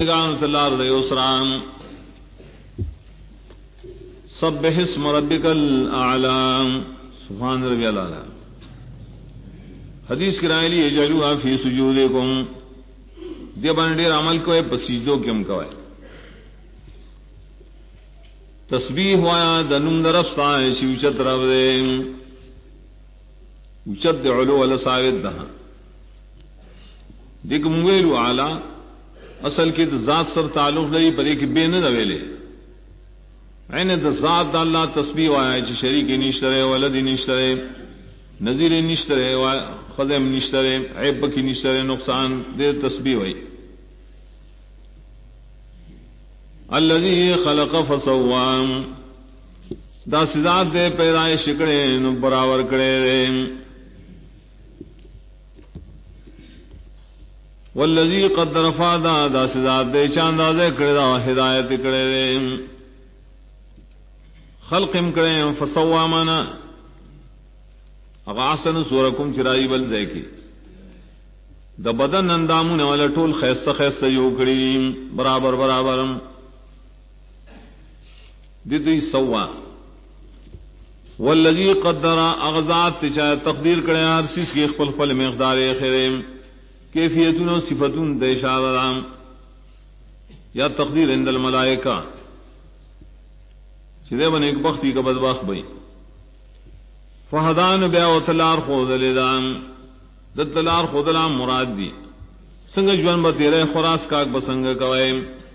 كانت الأرض يسرا سبح اسم ربك الأعلى سبحان ربي الأعلى. حدیث کرائے لی اجعلوها فی سجودکم دے بان ڈیر عمل کوئے پسیجدوں کم کوئے. تسبیح ہوا دنم درفتا ہے شی اچت رب دے اچت دے علو والا ثابت دہاں دیکھ مویلو عالی اصل کی ذات سر تعلق لئی پر ایک بے نہ رویلے عین ذات دا اللہ تسبیح ہوا ہے چی شریک نشترے ولدی نشترے نظیر نشترے خزم نشترے عیب کی نشترے نقصان دے تسبیح ہوئی. الذی خلق فسوام دا سزاد دے پیدائش کڑے نو برابر کڑے رے. والذی قدر فادا دا سزاد دے چاندہ دے کڑے دا ہدایت کڑے رے. خلقم کڑے فسوامنا اغاسن سورکم چرائی بل دے کی دا بدن اندامون والا ٹول خیست خیست یو کڑی برابر برابر دیتی سوا. والذی قدر اغزات تچاہ تقدیر کڑے ہر سیس کی خپل خپل مقدار خیرے کیفیتون و صفتون دے اشارہ یا تقدیر عند الملائکہ چدے بن ایک بختی کا بدبخت بھئی فہدان بیا و تلار خودلدان د تلار خودلام مراد دی سنگ جوان با تیرے خراس کاک بسنگ کوئے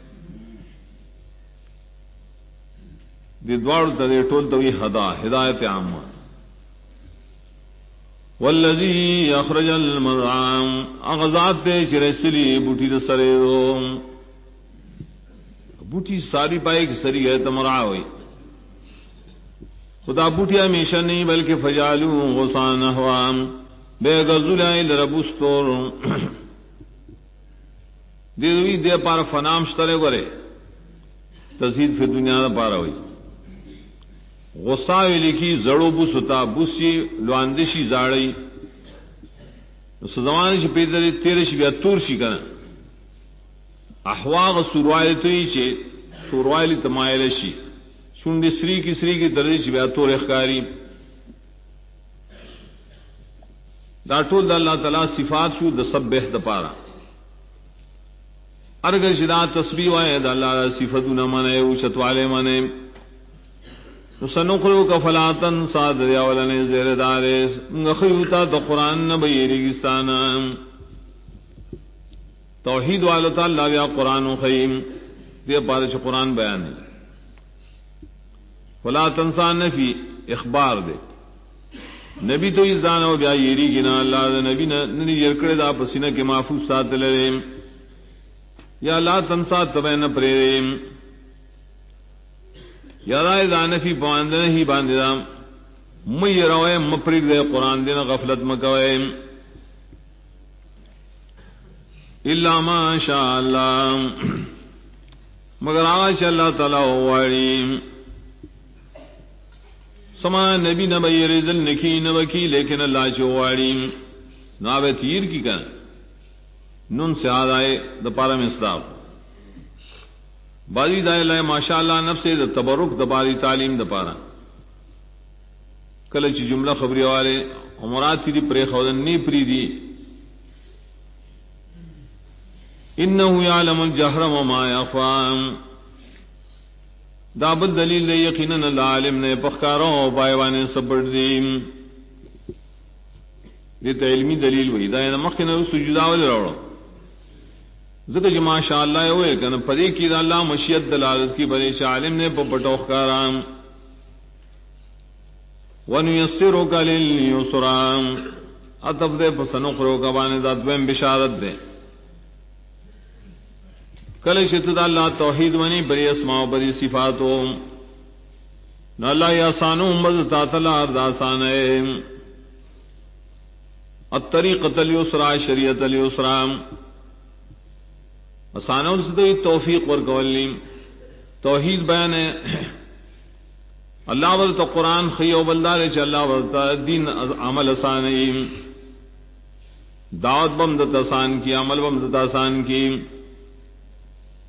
دی دوار تا دی ٹول توی ہدا ہدایت عامہ. والذی اخرج المرعام اغزات دے چرسلی بوٹی دا سرے دو بوٹی ساری پائے کی سری ہے تمرعا ہوئی خدا بوٹی ہمیشہ نہیں بلکہ فجالو غصان احوام بے غزولائی لربستور دے دوی دے پار فنام شترے گرے تزہید فی دنیا دا پارا ہوئی. غصاوی لکھی زڑو بستا بسی لواندشی زاڑی زمانے چی پیدر تیرے شی بیا تور شی کنا احواغ سوروائی توی چی سوروائی تمائل شی شنڈی سری کی تردی چی بیا تور اخکاری دا ټول دا اللہ تعالی صفات شو دا سبح دا پارا ارگر شدا تسبیح وائے دا اللہ صفتو نمانے اوچت والے مانے سنقرؤک فلا تنسى دریا ولنے زیر دارے خیوتا تو قرآن نبیری گستانا توحید والتا اللہ بیا قرآن و خیم دے پارچ قرآن بیان ہے. فلا تنسى نفی اخبار دے نبی تو ازدان و بیا یری گنا اللہ دا نبی ننی یرکڑے دا پسینہ کے محفوظ ساتھ لرے یا لا تنسى تبین پریرے یادائے دانفی پواندن ہی باندھا می روئے مپرگ دے قرآن دینا غفلت مکوئے الا ما شاء اللہ مگر آج اللہ تعالی واری سما نبی نبی رزل نکی نبکی لیکن اللہ چواری ناوے تیر کی کن نن سے آدھائے دپارا مصداق باری دائے لائے ماشاء اللہ نفس دا تبرک دا باری تعلیم دا پارا کلچ جملہ خبری والے امرات تیری پرے خودن نی پری دی انہو یعلم الجہر وما یخفی دابد دلیل دے یقیناً اللہ عالم نے پخکاروں پائیوانے سبڑ دیم دیتا علمی دلیل وہی دائے نمخن سجداول روڑا ذکر جما شاء اللہ ہوئے کہ پدی کی اللہ مشیت دلالت کی بڑے عالم نے پٹوخ کارام ونیسرک لليسرا اتب دے فسنخرو کا بانے دا دویم بشارت دے کل شتد اللہ توحید منی بری اسماء و بری صفاتو نہ اللہ یاسانو مز تاتلا ارداسان ہے الطریقۃ الیسرا شریعت الیسرا آسانوں سے توفیق ورکولیم توحید بیان ہے اللہ ورتا قرآن خیو بلدار چ اللہ ورتا دین عمل آسان دعوت بم دت آسان کی عمل بم دت آسان کی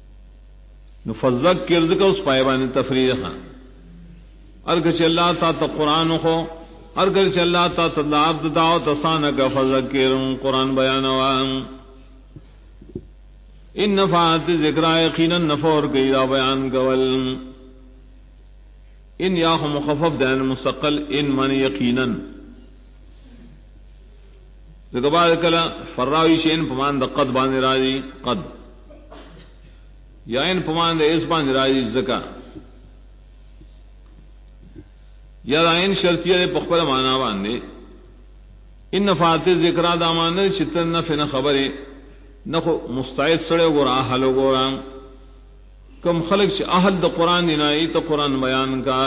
فذکر ذکر اس پایبان تفریح ارگچ اللہ تا قرآن خو ارگچ اللہ تا تدعب دعو تسانک فذکر قرآن بیانوان ان نفعات ذکر یقینا نفور گیرا بیان کول ان یا مخفف دین مستقل ان من یقینا ذکر بعد کلا فراوی شین پمان دا قد باندې راځي قد یا ان پمان دا اس باندې راځي زکا یا ان شرطیه په خپل معنا باندې ان نفعات ذکر دا معنی چې تن نفع خبره نخو مستعد سڑے گورا اہل گورا کم خلق چ اہل دا قرآن دینائی تو قرآن بیان کا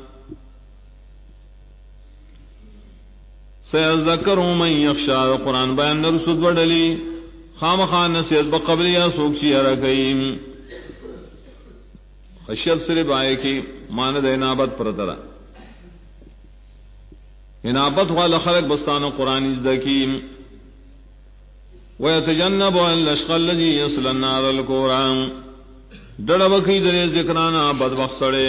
سیذکر من یخشا قرآن بیان نرسد وڈلی خام خان نصیحت بقبل یا سوکچی ارکیم خشیت صرف آئے کی ماند انابت پرترا انابت والا خلق بستان قرآن ازدکیم وَيَتَجَنَّبُهَا الْأَشْقَى الَّذِي يَصْلَى النَّارَ الْكُبْرَىٰ ڈڑ بکی درے ذکرانا بدبخت سڑے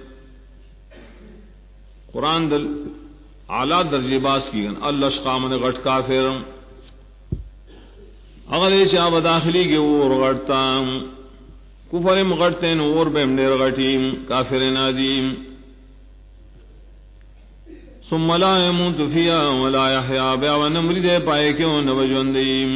قرآن دل اعلیٰ درجے باز کی گن الاشقا من غٹ کافر اغلے چاہ داخلی کے اور غٹتا کفر مغٹتے اور بہم دیر غٹیم کافر نادیم ثم لا يموت فيها ولا يحيى بیا ونمری دے پائے کیوں نو جوندیم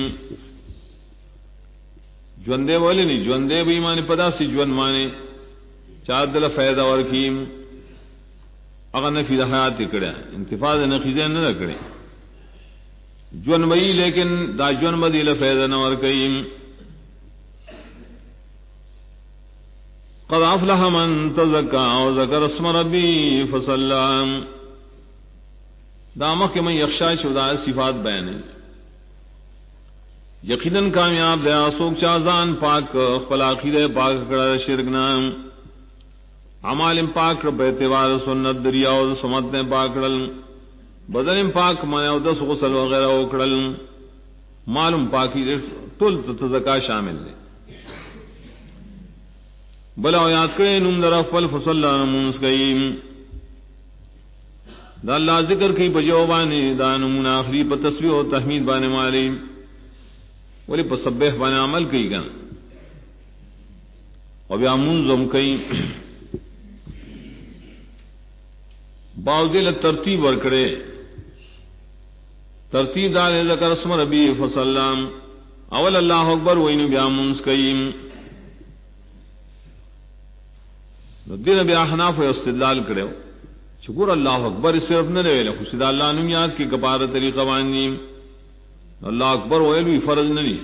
جوندے والے نہیں جوندے بھی مانے پدا سی جون مانے چاد دل فائدہ ورکیم اگر نفی حیات کڑا انتفاض نخیزے نہ کرے جون وئی لیکن دا جون بدیل فائدہ نہ ورکیم قد افلح من تزکا وذکر اسم ربی فصلی دامہ کے میں یخشا چودہ صفات بیان ہے یقیناً کامیاب دیا سوک چازان پاک خپل عقیدہ پاک کڑا شرک نام عمال پاک رب اعتبار سنت دریاو سمت پاک کڑل بدن پاک مایا دس غسل وغیرہ اکڑل معلوم پاکی ٹول تزکا شامل ہے بلا یاد کرے نم در افل فصل نمونس گئیم دا اللہ ذکر کی بجو بانے دا نمون آخری پا تسبیح و تحمید بانے مالی ولی پا سبح بانے عمل کی گن و بیا منظم کی باوزیل ترتیب ورکڑے ترتیب دالے ذکر اسم ربی فصلام اول اللہ اکبر وینو بیا منز کئیم دین بیا حناف و استدلال کرے شکر اللہ اکبر صرف نہ ویلے خوشید اللہ نم یاد کی کپار طریقہ وانی اللہ اکبر ویلو فرض نہیں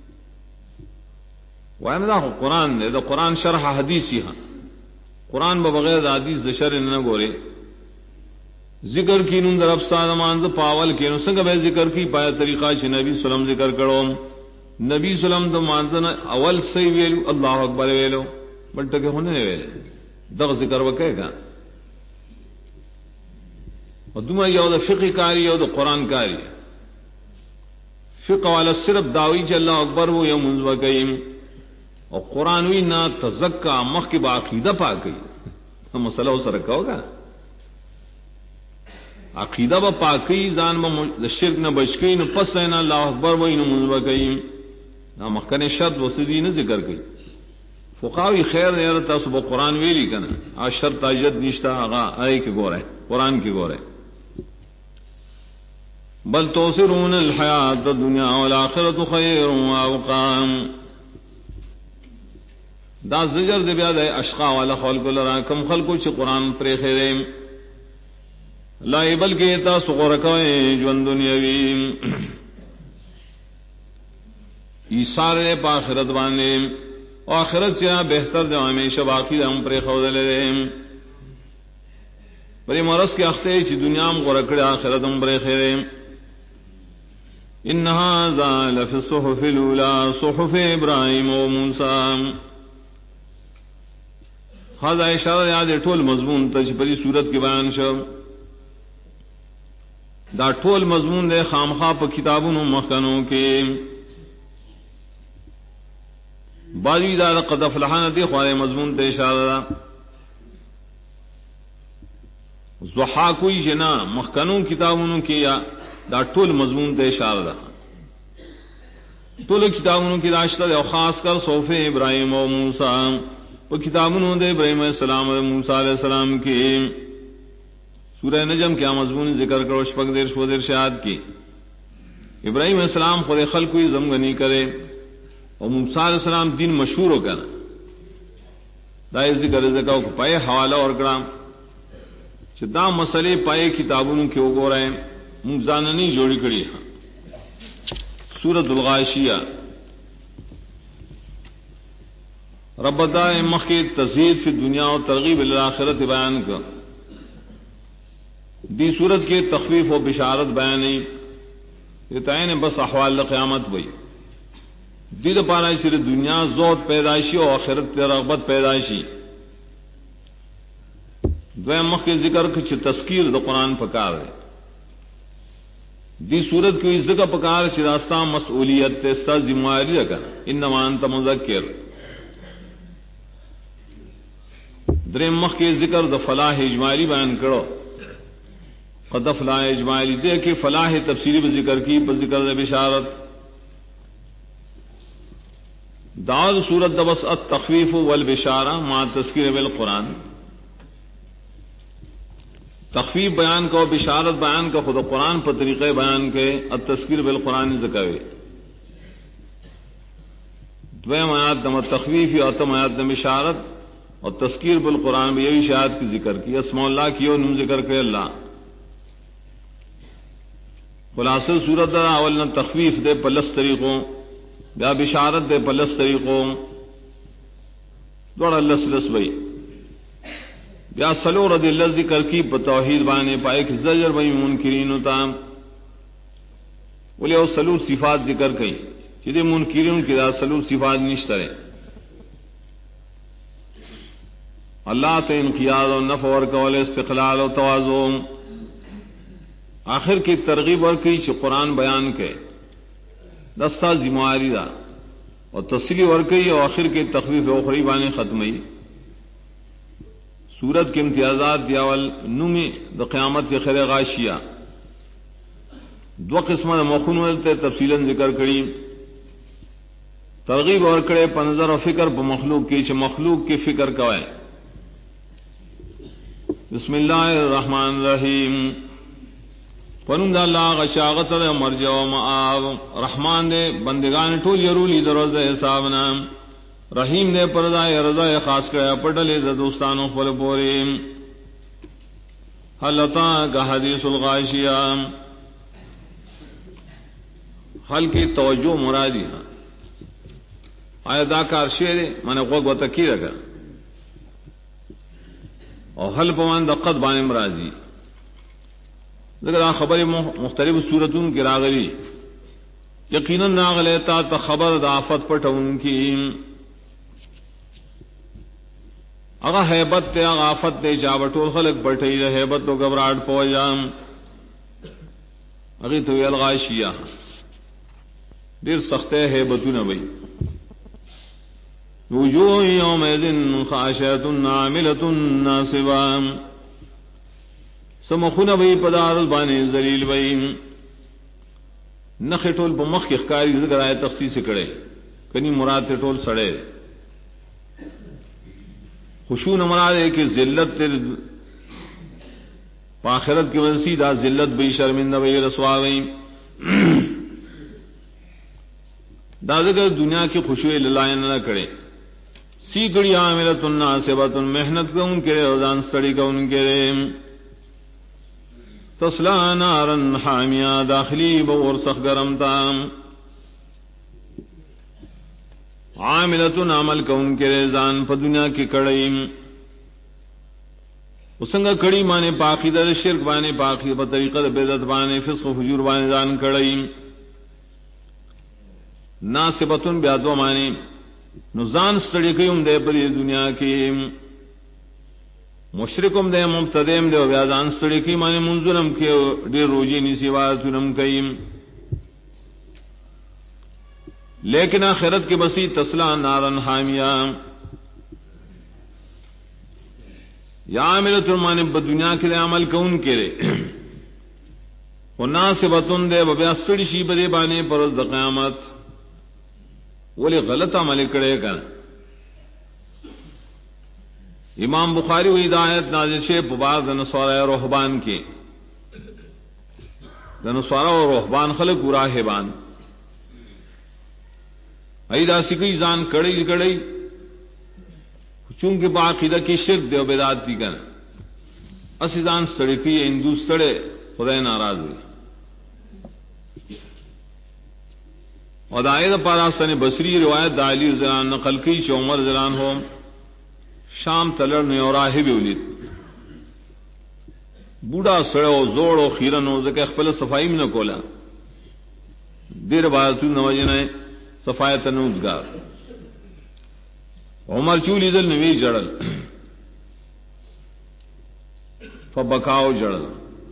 وائم دا قرآن دے دا قرآن شرح حدیثی ہاں قرآن بغیر حدیث دا شرح نہ گورے ذکر کی نم در افسان مانز پاول کی نم سنگ بے ذکر کی پایا طریقہ چھ نبی سلم ذکر کرو نبی سلم دا مانزن اول سی ویلو اللہ اکبر ویلو بلٹکے ہونے ویلے دغ ذکر وکے گا ودوما یو دا فقہ کاری یو دا قرآن کاری فقہ والا صرف داوی چ اللہ اکبر وہ یو منزو گئیم اور قرآن وی نہ تزکا مخ کی باقیدہ پا گئی مسئلہ ہو سرکا ہوگا عقیدہ با پاکی زان با شرک نہ بچکی نہ پس نہ اللہ اکبر وہی نہ منزو گئیم نہ مخکن شرط وسدی نہ ذکر گئی فقاوی خیر یار تاسو با قرآن ویلی کنا آ شرط اجد نشتا آغا آئے کے گور ہے قرآن کی گور ہے بل توسرون الحیات الدنیا والآخرت خیر وابقا دا زجر دے بیاد ہے اشقا والا خلق لرا کم خلقو چھ قرآن پر خیرے لائی بلکہ تاسو غرکوئے جون دنیاوی ایسار لے پا آخرت بانے و آخرت چاہ بہتر دے ہمیشہ باقی دے ہم پر خود لے رہے بری مرس کے اختے چھ دنیا ہم غرکڑے آخرت ہم پر خیرے ان هذا لفي الصحف الاولى صحف ابراہیم و موسی هذا اشارہ یاد ټول مضمون ته په دې صورت کې بیان شو دا ټول مضمون د خامخا په کتابونو مخکنو کې باجی دا قد افلحان دی خوارے مضمون تے اشارہ زحا کوئی جنا مخکنوں کتابوں کیا دا ټول مضمون تے اشارہ ټول کتابوں کی راشتہ اور خاص کر صحف ابراہیم و موسیٰ وہ کتابوں دے ابراہیم علیہ السلام اور موسیٰ علیہ السلام کی سورہ نجم کیا مضمون ذکر کرو شپک دیر شو دیر شہاد کی ابراہیم علیہ السلام خود خلق کوئی زمگنی کرے اور موسیٰ علیہ السلام دین مشہور ہو کر دائے ذکر ذکر کو پائے حوالہ اور کرام دا مسئلے پائے کتابوں کے گو رہے مزاننی جوڑی کری سورۃ الغاشیہ رب دائے مخی تزہید فی دنیا و ترغیب الآخرت بیان کا دی صورت کے تخفیف و بشارت بیانی یہ تعین بس احوال قیامت بئی دید پانا صرف دنیا زود پیدائشی و آخرت رغبت پیدائشی دویم مخ کے ذکر کچھ تذکیر دا قرآن پکار ہے دی صورت کی ذکر پکار چھ راستہ مسئولیت تے سا ذمہ رکھا انما انت مذکر دریم مخ کے ذکر دا فلاح اجمالی بیان کرو قد فلاح اجمالی دے کہ فلاح تفسیری پر ذکر کی پر ذکر دا بشارت دعوت صورت دا بس التخفیف والبشارہ مع تذکیر بالقرآن تخفیف بیان کا بشارت بیان کا خود قرآن پر طریقے بیان کے التذکیر بالقرآن ذکر دویم آیات دم تخفیف یا اتم آیات دم بشارت اور تذکیر بالقرآن بھی یہی شاید کی ذکر کی اسماء اللہ کی اور نم ذکر کے اللہ خلاصہ صورت دا اول تخفیف دے پلس طریقوں یا بشارت دے پلس طریقوں دوڑا لس لس بھئی یا سلو رد اللہ ذکر کی توحید بانے پائے کہ زجر بھئی منکرین ہوتا بولے وہ سلو صفات ذکر کئی چیزیں منکرین کی دا سلو صفات نشترے اللہ تو انقیاد و نفع ورکول استقلال و توازو آخر کی ترغیب ورکی چھ قرآن بیان کے دستہ ذمہاری دا اور تسلی ورکی اور آخر کی تخفیف اخری بانے ختمی سورت کے امتیازات دیاول نومی دا قیامت کے خیر غاشیہ دو قسم موخون ولتے تفصیلا ذکر کری ترغیب اور کرے پنظر و فکر پا مخلوق کی چھ مخلوق کی فکر کوئے بسم اللہ الرحمن الرحیم پنم دا اللہ غشاغت دے مرجع و معاب رحمان دے بندگان ٹول یرولی دروز دے حسابنا رحیم دے پردائے رضا خاص کرے پٹلے دے دوستانوں پل پوری حل اتاک حدیث الغاشیہ حل کی توجہ مرادی آیا دا کار شیر من غوگ و تکی رکھا اور حل پوان دا قد بانے مرادی ذکر خبر مختلف صورتوں کی راغلی یقیناً ناغلے تا خبر دا آفت پٹھ ان کی اگا حیبت تے اگا آفت تے چاوٹول خلق پٹھئی رہے حیبت تو گبراہٹ پو جام اگی تو الغاشیہ دیر سختے حیبتوں نہ بھئی وجوہ یومئذ خاشعۃ عاملۃ ناصبہ سمخون بھئی پدار بانے ذلیل بھئی نخ ٹول پا مخ کی اخکاری ذکر آئے تخصیص کڑے کنی مراد تے ٹول سڑے خشون مراد ہے کہ ذلت پاخرت کی وجہ دا ذلت بھئی شرمندہ بھئی رسوا بھئی دا ذکر دنیا کی خشوع للائن نہ کرے سی کڑی عاملۃ ناصبۃ محنت کا ان کے روزان سڑی کا ان کے تصلا نارا حامیہ داخلی بور سخ گرم تام عاملۃ عمل کا ان کے ریزان پا دنیا کی کڑیم اسنگا کڑی مانے پاکی در شرک بانے پاکی پا طریقہ بیدت بانے فسق و فجور بانے دان کڑیم ناصبتن بیادو مانے نزان ستڑی کیم دے پر دنیا کی مشرکم دے مبتدیم دے بیادان ستڑی کی مانے منظرم کے دیر روجی نیسی وارتنم کیم لیکن آخرت کے بسی تسلا نارن حامیہ یا عاملۃ المانے دنیا کے عمل کون کرے وناسبتن دے بیا ستڑی شی بدے بانے پر د قیامت ولی غلط عمل کرے کر امام بخاری و ہدایت نازل شے بعض نصارى رہبان کے نصارى و رہبان خلق راہبان ایدا سکی زان کڑی کڑی چونکہ باقیدہ کی شرک دے و بدعت دی کنا اسی زان ستڑی کی ہندو ستڑے خدای ناراض ہوئی اور آیت پاراستان بصری روایت علی زلان نقل کی چ عمر زلان ہو شام تلر نے اور راہب ولید بوڑھا سڑو زوڑو خیرنو زکه خپل صفائی میں نہ کولا دیر بعد نوجنه صفایت نوزگار عمر چولی دل نوی جڑل فبکاو جڑل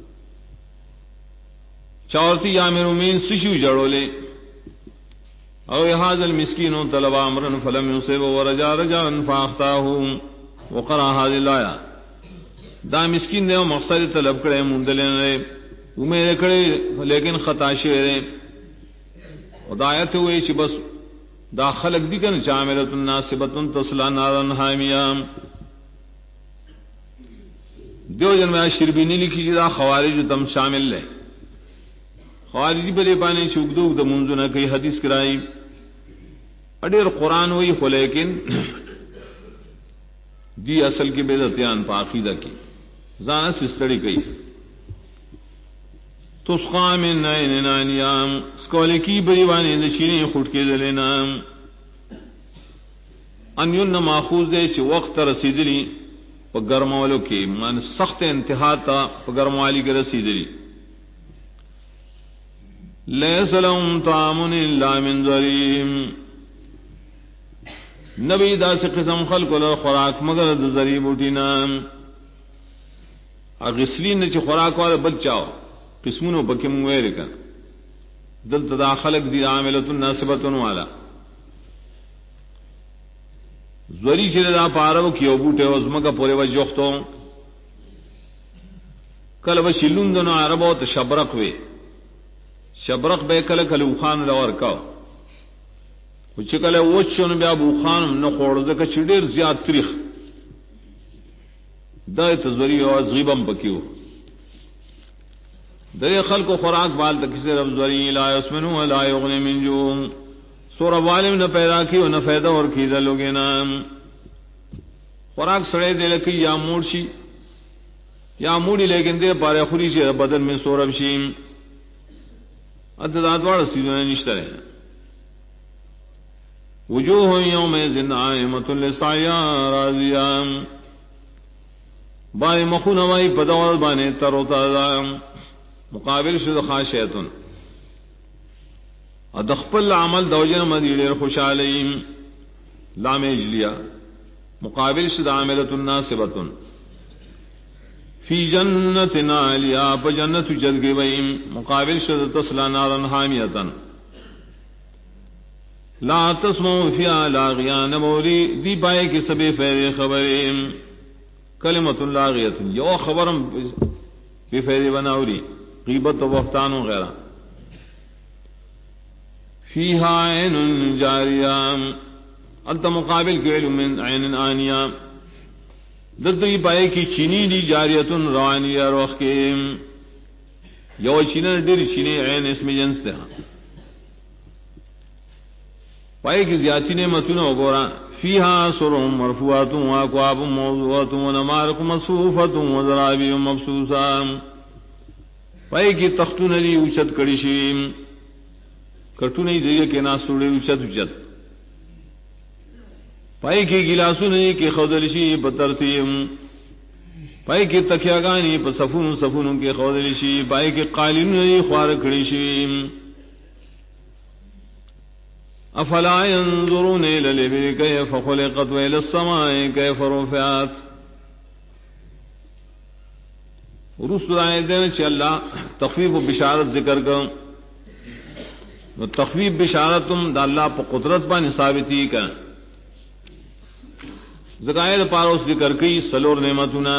چاورتی یامر امین سشو جڑولے او هذا المسكين طلب امرا فلم يصب ورجا رجا فاخطاه وقرا هذه الايه دا مسکین نے مقصد طلب کرے مندلے نے امید کرے لیکن خطا شعر ہدایت ہوئی چ بس داخلك دی کن چاملۃ ناسبۃ تصلا نارا حامیہ دیو جن میں شربینی لکھی جدا خوارج تم شامل ہے خوارجی بلے پانے چوکدو د منزنہ کئی حدیث کرائی اڈیر قرآن ہوئی خو لیکن دی اصل کی بدعتیان پا عقیدہ کی زانہ سستڑی کئی تسقا من عین آنیام سکولے کی بریوانے نشینے خود کے دلینا انیون ماخوذ دے چھ وقت رسیدلی پا گرمولو کی من سخت انتہا تا پا گرموالی کے رسیدلی لیس لهم طعام الا من ضریم نبی دا سے قسم خلق لر خوراک مگر د ذری بوٹینا اغسلین نے چ خوراک والا بچاؤ قسمونو بکم ویر کن دل تدا خلق دی عاملۃ ناسبۃ والا زری چ دا پارو کیو بوٹے ازما کا پورے وجختو کل وشلون دن عربو ت شبرق وے شبرق بے کل کل خان لور کا کچھ کل وچن بیا ابو خان نہ خوڑ زکه چډیر زیات تاریخ دای تزوری او غیبم بکیو دای خلق خوراک بال تک سے رب زوری لا یسمنو ولا یغنی من جوع سورہ والم نہ پیدا کی نہ فائدہ اور کی لوگے نام خوراک سڑے دے لکی یا موڑشی یا موڑی لیکن دے پارے خوری سے بدن میں سورب شیم اداد واڑ سیدھے نشترے وجوہ یومئذ ناعمۃ لسعیها راضیہ بائے مخون وائی پدور بانے تر و تازہ مقابل شد خاشعۃ ادخپل عمل دوجن مدیر خوشالیم لام اجلیا مقابل شد عاملۃ ناصبۃ فی جنت عالیہ بجنت جدگی ویم مقابل شد تصلا نارا حامیۃ لا تسمع فیہا لاغیا نموری دی پائے کی سبی فیر خبریم کلمۃ لاغیۃ یو خبرم بی فیر بناوری غیبت و بہتان وغیرہ فیہا عین جاریہ انت مقابل کے علم من عین آنیہ ددی پائے کی چینی دی جاریت روانیہ روخ کے یو چینن دیر چینی عین اسم جنس تھا پائے کی زیادتی نعمتوں وغورا فیہا سرر مرفوعات واکواب موضوعات ونمارق مصفوفات وزرابی مبسوسا پائے کی تختون دی اوچت کڑیشیم کٹونی دیگے کے ناسوڑے اوچت اوچت پائے کی گلاسون کی خودلشی پترتیم پائے کی تکیاگانی پا صفون صفون کے خودلشی پائے کی قالین خوار کڑیشیم افلا ينظرون الى الابل كيف خلقت والى السماء كيف رفعت رسول آئے دین چ اللہ تخفیف و بشارت ذکر کر نو تخویف بشارتم دا اللہ پا قدرت با ثابتی کا زکائر پاروس ذکر کی سلور نعمتنا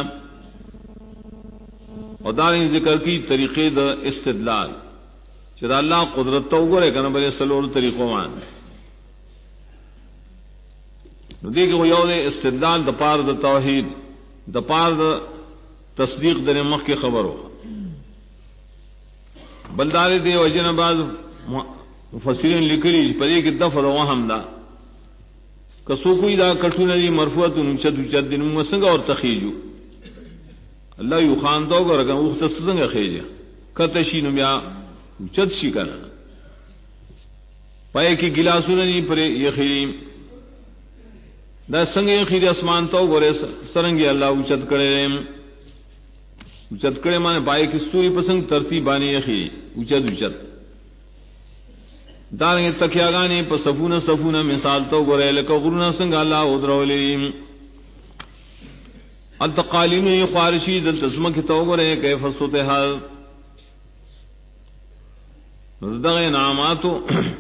اور داریں ذکر کی طریقے دا استدلال چدا اللہ قدرت تو گرے کنا بلے سلور طریقوں مان نو دیکھ وہ یو دے استدلال دا پار دا توحید دا پار دا تصدیق دا مخ کی خبر ہو بلدارے دے وجن بعض مفسرین لکلی پدے کی دفع دا وہم دا کسو کوئی دا کٹو ندی مرفوعت نمشد وچد دن مسنگا اور تخیجو اللہ یو خان تو گا رکھا اوخت سنگا خیجا کتشی نمیا وچد شی کنا پائے کی گلاسو ندی پر یخیریم دا سنگ یخیر اسمان تو گا سرنگی اللہ وچد کرے ریم وچد کرے مانے پائے کی ستوری پسنگ ترتیبانی یخیری وچد دارنگے تکیاگانی پا صفونہ مثال تو گرے لکا غرونہ سنگ اللہ ادرولیم التقالیم خارشی دل تسمک تو گرے کیف ستحال دغ انعاماتو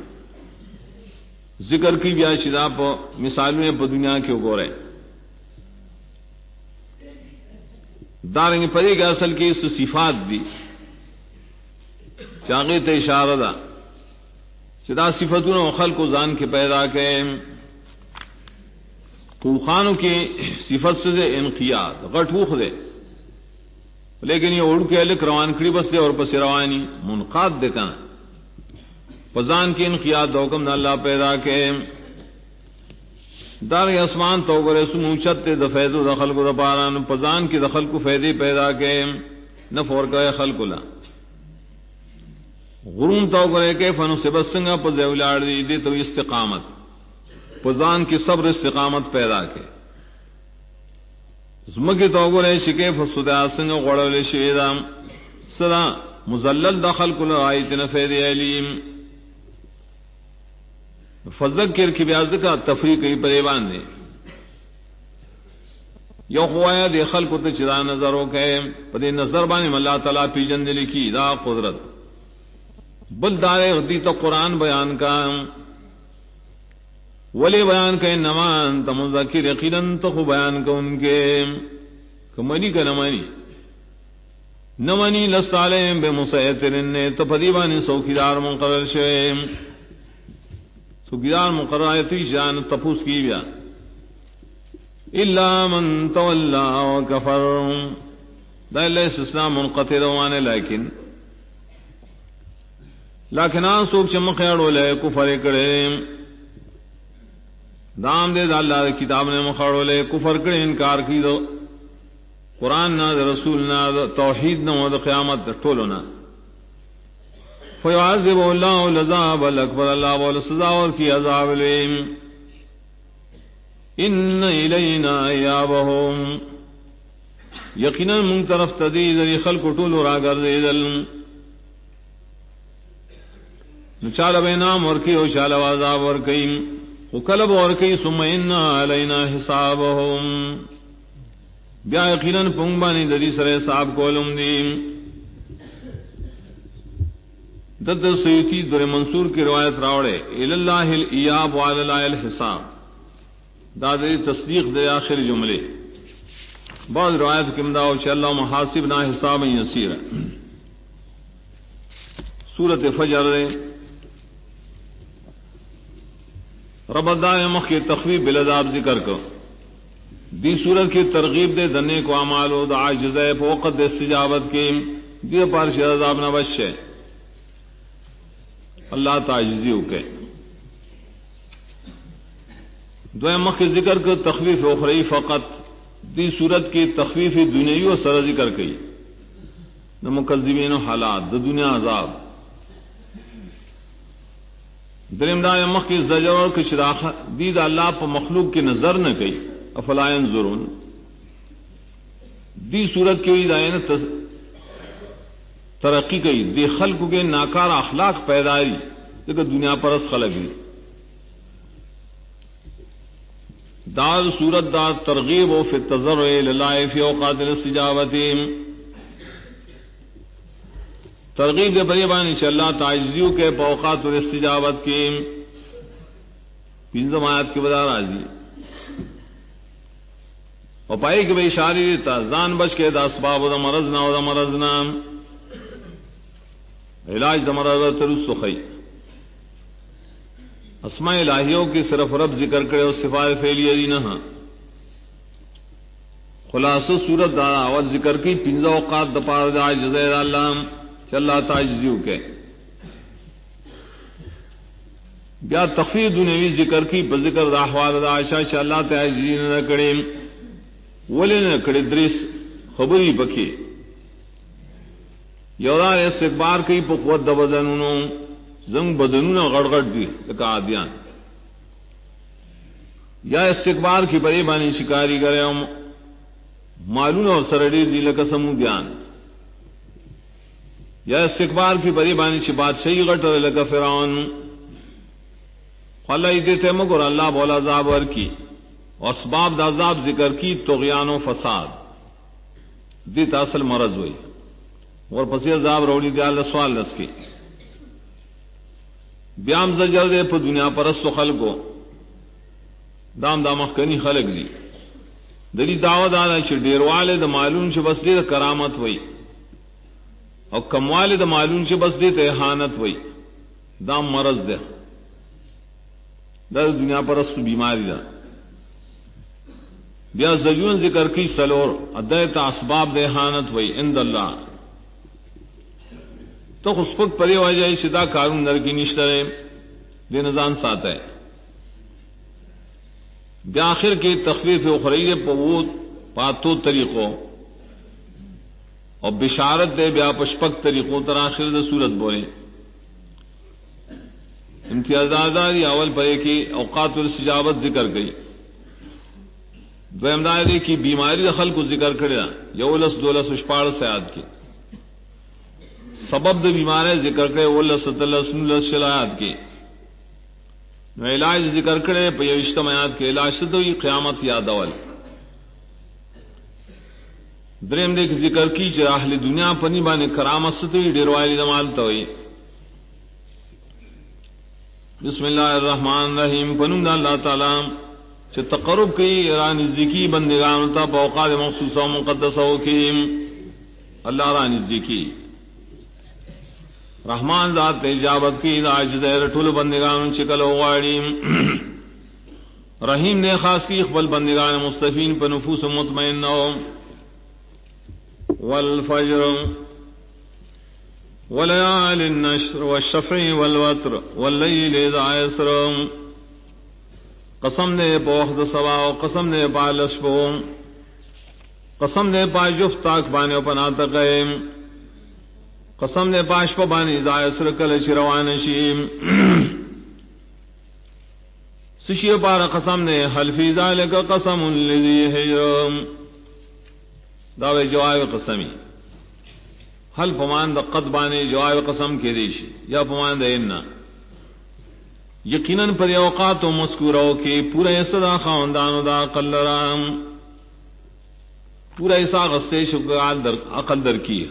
ذکر کی بیا شدا پا مثالوں پا دنیا کیوں گرے دارنگے پدے کے اصل کی صفات دی چاگے تے اشارہ دا چدا صفتوں خلق و زان کے پیدا کے خوخانوں کی صفت سے انقیاد غٹ وخ دے لیکن یہ اڑ کے الک روان کڑی بس دے اور پس روانی منقاد دے کنا پزان کی انقیاد حکم نہ اللہ پیدا کے دار اسمان تو گرے سموچت دفید و دخل کو دپاران پزان کی دخل کو فیدے پیدا کے نفور کا خلق لا غرون تو گرے کے فن سے بسنگا پزے الاڑ دی تو استقامت پزان کی صبر استقامت پیدا کے زمکی تو گرے شکے فسدا سنگ غڑل شیدام صدا مزلل دخل کل آیت نفید علیم فذکر کی بیاز کا تفریقی پریوان نے یو خوایا دے خلق تے چدا نظر ہو کے پدے نظر بانے اللہ تعالی پی جن لکھی دا قدرت بل دارے غدی تو قرآن بیان کا ولی بیان کا نمان تمذکر یقیناً تو بیان کا ان کے کمنی کا نمانی لسالم بے مسیطر نے تو پدیبانی سوکیدار مقرر شے سوکیدار مقرر شان تپوس کی بیا الا من تولا وکفر دا اللہ استثناء منقطع روانے لیکن آن سوک چمخیڑو لے کفر کرے دام دے دا اللہ دے کتاب نے مخیڑو لے کفر کرے انکار کی دو قرآن نا دے رسول نا دے توحید نا دے قیامت دے ٹولو نا فیعذب اللہ العذاب الاکبر اللہ بول سزاور کی عذاب لیم ان الینا ایابہم یقینا من طرف تدید لی خلق ٹولو را گردیدل چال بینام ورکی او چال عذاب ورکی وکلب ورکی ثم ان علینا حسابهم بیا یقینا پنگبانی دری سر حساب کولم دی دد سیوتی در منصور کی روایت راوڑے الاللہ الایاب وعلاللہ الحساب دادری تصدیق دے آخر جملے بعض روایت کی مداو چا اللہ محاسبنا حسابا یسیرا سورت فجر دے رب دائے مخ کی تخویب بالعذاب ذکر کو دی صورت کی ترغیب دے دنے کو اعمال و دعا جزائے فوقت دے استجابت کی دی پارش عذاب نہ بچ ہے اللہ تعجزی ہو کے دوے مخ کی ذکر کو تخویف اخری فقط دی صورت کی تخویف دنیاوی و سر ذکر کی نہ مکذبین و حالات دا دنیا عذاب درم دائے مخ کی زجر کی شراخ دید اللہ پا مخلوق کی نظر نہ کئی افلا ينظرون دی صورت کی دائیں ترقی کئی دی خلق کے ناکار اخلاق پیداری لیکن دنیا پر اس خلقی دار صورت دار ترغیب و فی التضرع للہ فی اوقات الاستجابت ترغیب دے بری بانی چې الله تعجزیو کې په اوقات الاستجابت کې پنځم آیات کې ودا راځي او پای کې به اشاره دیتا ځان بچ کې د اسباب د مرض نه او د مرض نه علاج د مرض ترسو خی اسماء الہیوں کی صرف رب ذکر کرے اور صفات فعلیہ دی نہ خلاصہ صورت دا اول ذکر کی پنځه اوقات د پاره د عجز الله چې الله تعجزیو کې بیا تخفیف دنیوی ذکر کی په ذکر د احوال د عائشہ چې الله تعجزی نه کړي ولې نه کړي دریس خبري پکې یو دا استکبار کوي په قوت د بدنونو زنګ بدنونه غړغړ دي لکه عادیان یا استکبار کی بری بانی شکاری کرے معلوم اور سرڈی دی لکه سمودیان یا استکبار کی بری بانی چھ بادشاہی غټ لکه فرعون خلای دیتے مگر اللہ بولا عذاب ور کی اسباب د عذاب ذکر کی طغیان و فساد دی اصل مرض ہوئی اور پس عذاب روڑی دی اللہ سوال نس کی بیام زجر دے په دنیا پرستو خلقو دام دا مخکنی خلق دی دلی دعوت آنا چې ډیرواله د معلوم چې بس دې کرامت وای او کمواله د معلوم چې بس دې ته اهانت وای دا مرض ده دا دنیا پرستو بیماری ده بیا زجون ذکر کی سلور ادایت اسباب د اهانت وای عند الله تو خسپک پری وجہ شدا کارون نرکی نشترے بے نظام ساتھ ہے بآخر کی تخفیف اخری پوت پاتو طریقوں اور بشارت دے بیا پشپک طریقوں تراخر دے صورت بولے امتیازات اول پرے کی اوقات الاستجابت ذکر گئی دویم دائرے کی بیماری دخل کو ذکر کریا یولس دولس اشپاڑ سیاد کی سبب د بیمارے ذکر کرے ول ستلس نلس شلایات کی نو علاج ذکر کرے په اجتماعات کے علاج دوی قیامت یاد اول دریم دې ذکر کی چې اهل دنیا پنی باندې کرامت ستوي ډیروالي جمال ته وي بسم الله الرحمن الرحیم پنوم الله تعالی چې تقرب کوي ایران ذکی بندگان ته په اوقات مخصوصه او مقدسه کې الله را نزدیکی رحمان ذات اجابت کی عاجز ټول بندگان چکل غواړي رحیم نے خاص کی اقبال بندگان مستفین پر نفوس مطمئنہ والفجر وليال النشر والشفع والوتر والليل اذا يسر قسم نے بوخد سبا و قسم نے بالش بو قسم نے پاجف تاک بانے پنا تقیم قسم نے پاش پا بانی دائے سرکل شروان شیم سشی پارا قسم نے حلفی ذالک قسم لذی حجرم دعوے جواب قسمی حل پمان دا قد بانی جواب قسم کے دیشی یا پمان دا امنا یقیناً پر اوقات و مذکوروں کے پورا صدا خاندان دا عقل رام پورا ایسا غستے شکر عقل در کی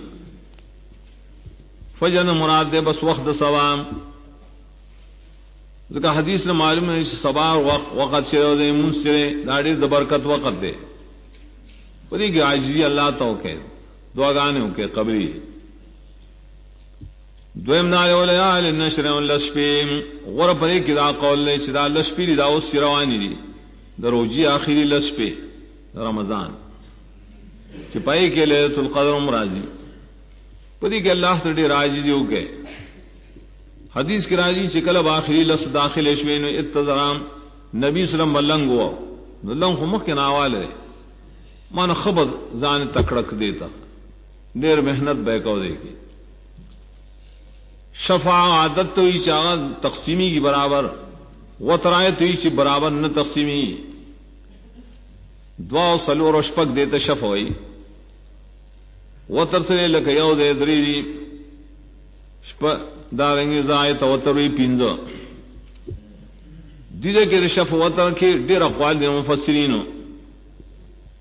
فجر مراد دے بس وقت سوام ذکر حدیث نے معلوم ہے سبا وقت شروع دے منسرے داڑی دبرکت وقت دے پری کہ عاجزی اللہ تو کہ دعا گانے کے قبری دویم نال ولیال النشر واللشفیم غور پری کہ دا قول لے چدا لشفی دا اس روانی دی دروجی آخری لشفی رمضان چپائی کے لیلۃ القدر مرازی پدی کہ اللہ تڑی راجی دیو کے حدیث کی راجی چکلب آخری لس داخل شوین اتظرام نبی سلم بلنگ ہوا لنگ خمخ کے ناوال ہے من خبر زان تکڑک دیتا دیر محنت بیکو دے کی شفاع عادت تو ہی چاہا تقسیمی کی برابر وطرائے تو ہی چی برابر نہ تقسیمی دعا و سلور و شپک دیتا شف ہوئی وطر سے لکه یو دے دری دی شپا دارنگی زائیتا وطروی پینزو دیده که رشف وطر که دیر اقوال دی مفسرینو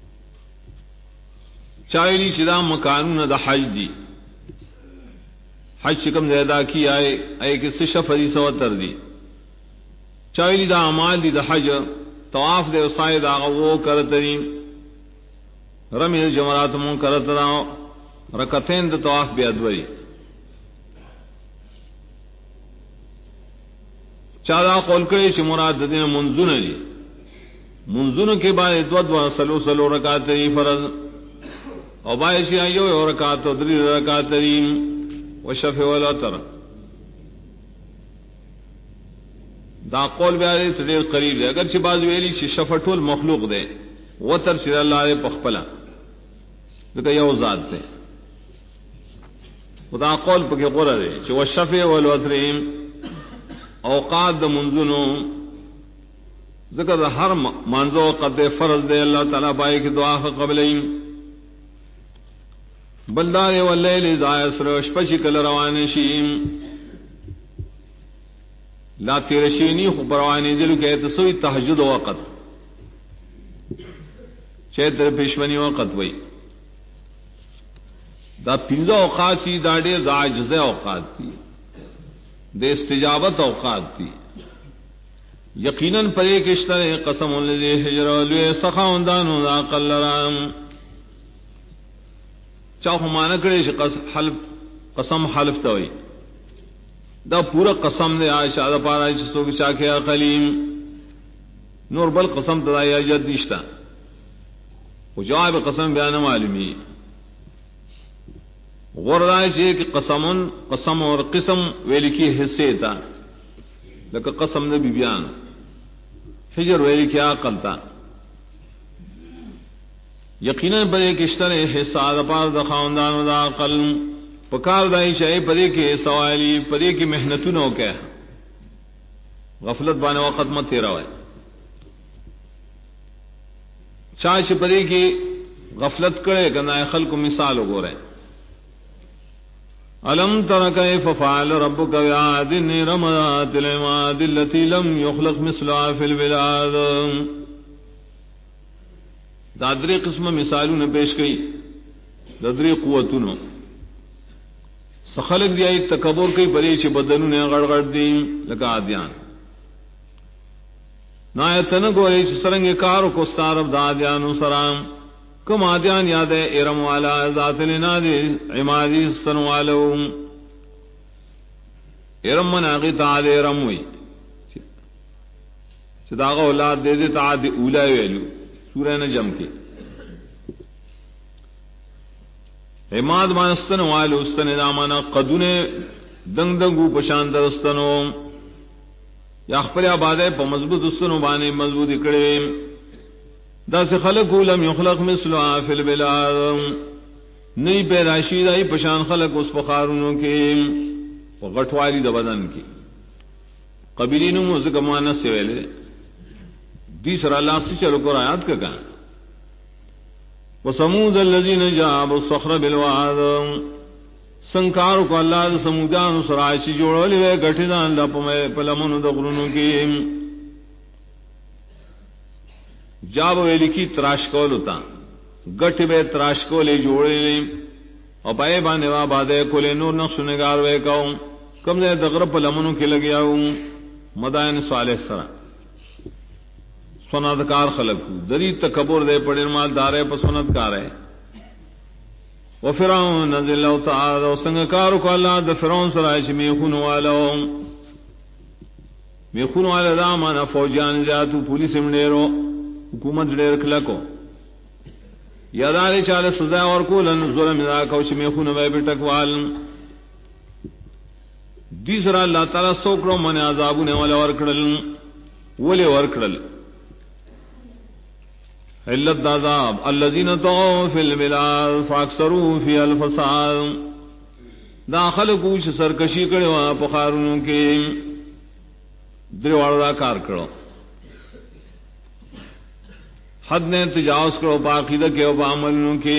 چاویلی چی دا مکانون دا حج دی حج چکم زیادہ کی آئے اے کہ سشفری سو تر دی چاویلی دا اعمال دی دا حج طواف دے وسائے دا وہ کرتری رمی جمرات مون کرترا رکعتین دا طواف بے ادوری چادا قول کرے چھ مراد دین منزون دی منزون کے بعد دو سلو رکعتری فرض او بایشی ایو رکعت و دری رکعتری وشفع والوتر دا قول بیاری تدیر قریب دے اگرچہ بعض ویلی چھ شفع ټول مخلوق دے وتر چھ اللہ دے پخپلا دکا یو ذات دے دا قول پکی قرآ دے چھ وشفع والوتر اوقات دا منزنو ذکر دا ہر منزو وقت فرض دے اللہ تعالیٰ بائی کی دعا قبلین بلدار واللیل اذا یسر شپشی کل روان شیم لا تیرشینی خوب روانی دلو کہ تسوی تحجد وقت چیتر پیشمنی وقت وی دا پنزا اوقات تی دا دیر دا عجزہ اوقات تی دا استجابت اوقات تی یقیناً پر ایک اشتر قسم اللذی حجر والوی سخاوندانو دا قل رام چاہو مانا کرے قسم حلف توئی دا پورا قسم دے آشا دا پارا چستو کی چاکیا قلیم نور بل قسم تدائی اجد نشتا و جواب قسم بیانا معلومی غور رائے چھے کہ قسم اور قسم ویلی کی حصے تا لکہ قسم نبی بیان حجر ویلی کی عقل تا یقیناً پدے کے اشتر حصہ دا پار دا خاندان و دا عقل پکار دائی شاہی پدے کے سوالی پدے کی محنتو نو کیا غفلت بانے وقت مت تیرا ہوئے چاہش پدے کی غفلت کرے گنا خلق مثال ہو رہے الم تر کیف فعل ربک بعاد ارم ذات العماد التي لم يخلق مثلها في البلاد دادری قسم مثالوں نے پیش کی دادری قوتوں سخلق دیا تکبر کی پریش بدنوں نے گڑگڑ دی لگا دیان نایتن گوری سرنگ کار کو ستارب دادیان سرام کم آدیان یاد ہے ارم والا ذات لنادی عمادی ستن والو ارم مناغی تعاد ارم ہوئی چداغا اولاد دے دے تعاد اولا ویلو سورہ نجم کی عماد مانستن والو استن دامانا قدون دنگ دنگو پشاند استنو یا خپل آبادے پا مضبوط استنو بانے مضبوط اکڑے دا سے خلقو لم یخلق مثلها فی البلاد نئی پیداشی دائی پشان خلق اس پخارونوں کے غٹوالی دا بدن کی قبیلینوں مزگمانا سے ویلے دیسر اللہ سے چلو کو آیات کا کہاں وَسَمُودَ الَّذِينَ جَابُوا الصَّخْرَ بِالْوَادِ سنکارو کو اللہ دا سمودانو سرائشی جوڑو لیوے گٹھی دا اللہ پلمنو دا غرونو کی جابو ویلی کی تراشکول ہوتا گٹھی بے تراشکولے جوڑے لی اور پائے بانے وابادے کولے نور نقش نگار وے کاؤ کم دے دغرب پلمنو کی لگیا ہوں مدائن صالح سرہ سندکار خلق دری تکبر دے پڑے مال دارے پر سندکار ہے وہ فرعون نزل اللہ تعالی و سنگکار کو اللہ دا فرعون سرائش میخون والا دا مانا فوجیان جاتو پولیس مڈیرو حکومت ڈیر کلکو یادارے چالے سزا اور کولن ظلم دا کوچ میخون وے بٹکوال دیسرا اللہ تعالی سوکڑوں من عذابونے والا ورکڑل ولی ورکڑل علت دازاب الذین طغوا فی البلاد فاکثروا فی الفساد داخل کوش سرکشی کرو پخارونوں کے دروار دا کار کرو حد نے تجاوز کرو باقیدہ کے و بعملوں کے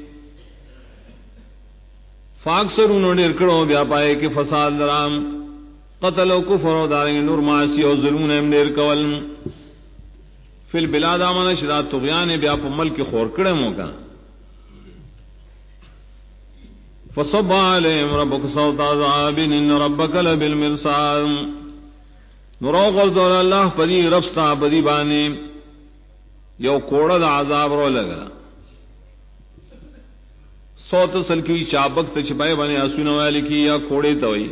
فاکثروا ڈیر کرو بیا پائے کہ فساد درام قتل و کفر و دارنگ نور معاسی و ظلمون ام دیر کول فی البلاد آمانا شداد طغیان بیا پا ملک خور کڑے موکا فصب عليهم ربك صوت عذاب ان ربك لبالمرصاد نورو غرض اللہ پری رفستا پری بانے یو کوڑا دا عذاب رو لگا صوت سلکی چابک تچپائے بانے اسونا والی کی یا کوڑے توئی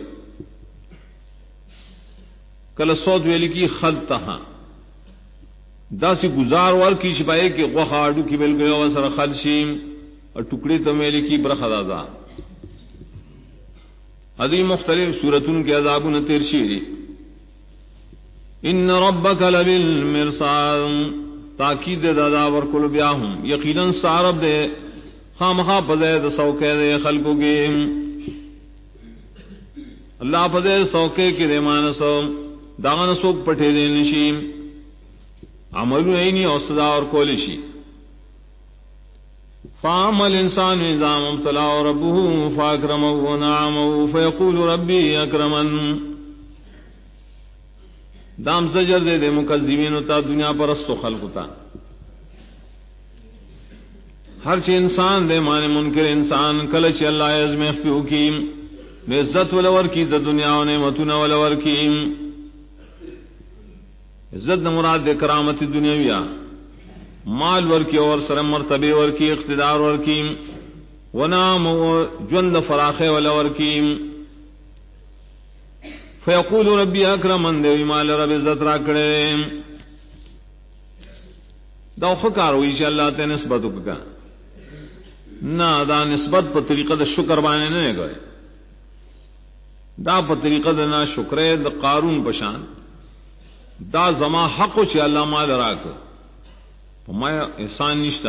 کل صوت ویلی کی خلط تہاں دا سی گزار ور کی شپائے کہ غوخ آڈو کی بل گئے وسر خلشیم اور ٹکڑی تمیلی کی برخدازا ادی مختلف صورتوں کے عذابون ترشیری ان ربک لبالمرصاد تاکید دادا ورکل بیاہم یقیناً سارب دے خامخا پزید سوکے دے خلقو کے اللہ پزید سوکے کی دے مانسو داغن سوک پٹھے دے نشیم عملو اینی اوصدا اور کولشی فاما الانسان اذا ما ابتلاه ربه فاكرمه ونعمه فيقول ربي اكرمن دام زجر دے دے مکذبین تا دنیا پرستو خلق تا ہر چی انسان دے مانے منکر انسان کلچ اللہ ازمیخ پیو کیم عزت ولور کی دا دنیا و نعمتنا ولور کیم عزت مراد دے کرامت دنیاویہ مال ورکی اور سرم مرتبے ورکی اقتدار ورکیم ونام جند فراخے ولا ورکیم فیقول ربی اکرمن دے مال رب عزت را کرے دا خکار ہوئی چې اللہ تے نسبت کا نہ دا نسبت پر طریقہ دا شکر بانے نہیں گئے دا پر طریقہ دا نا شکرے دا قارون پشان دا زما حق چ اللہ مال راک پمایا احسان نشتا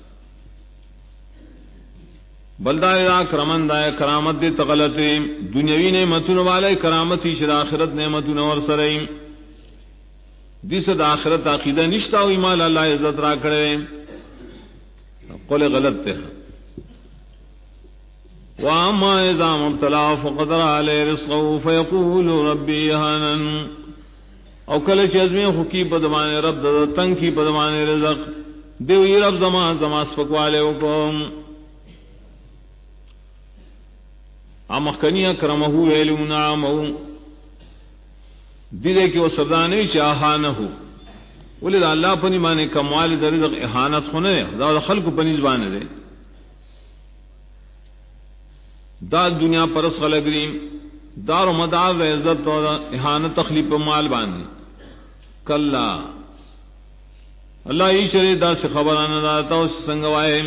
بلدا کرمن دا کرامت دے تغلط دنیاوی نعمتوں والے کرامت شر آخرت نعمتوں ور سرے جس دا آخرت عقیدہ نشتا ہوئی مال اللہ عزت را کرے قول غلط تے واما اذا مبتلاه فقدر عليه رزقه فيقول ربي اهانن او کله چې ازمه حقی پدمانه رب د تنگ کی پدمانه رزق دیوی رب زما سپکواله وکم امخنی اکرمه ویلو نعمو دیده کې وسردانه شاهانه ولید الله پنی معنی کمال د رزق اهانت خونه دا خلق پنی زبانه ده دا دنیا پرس خلقریم دار و مدار عزت و احانت تخلیق مال باندھی کلا اللہ ای شرع دا سے خبرانا داتا اس سنگوائے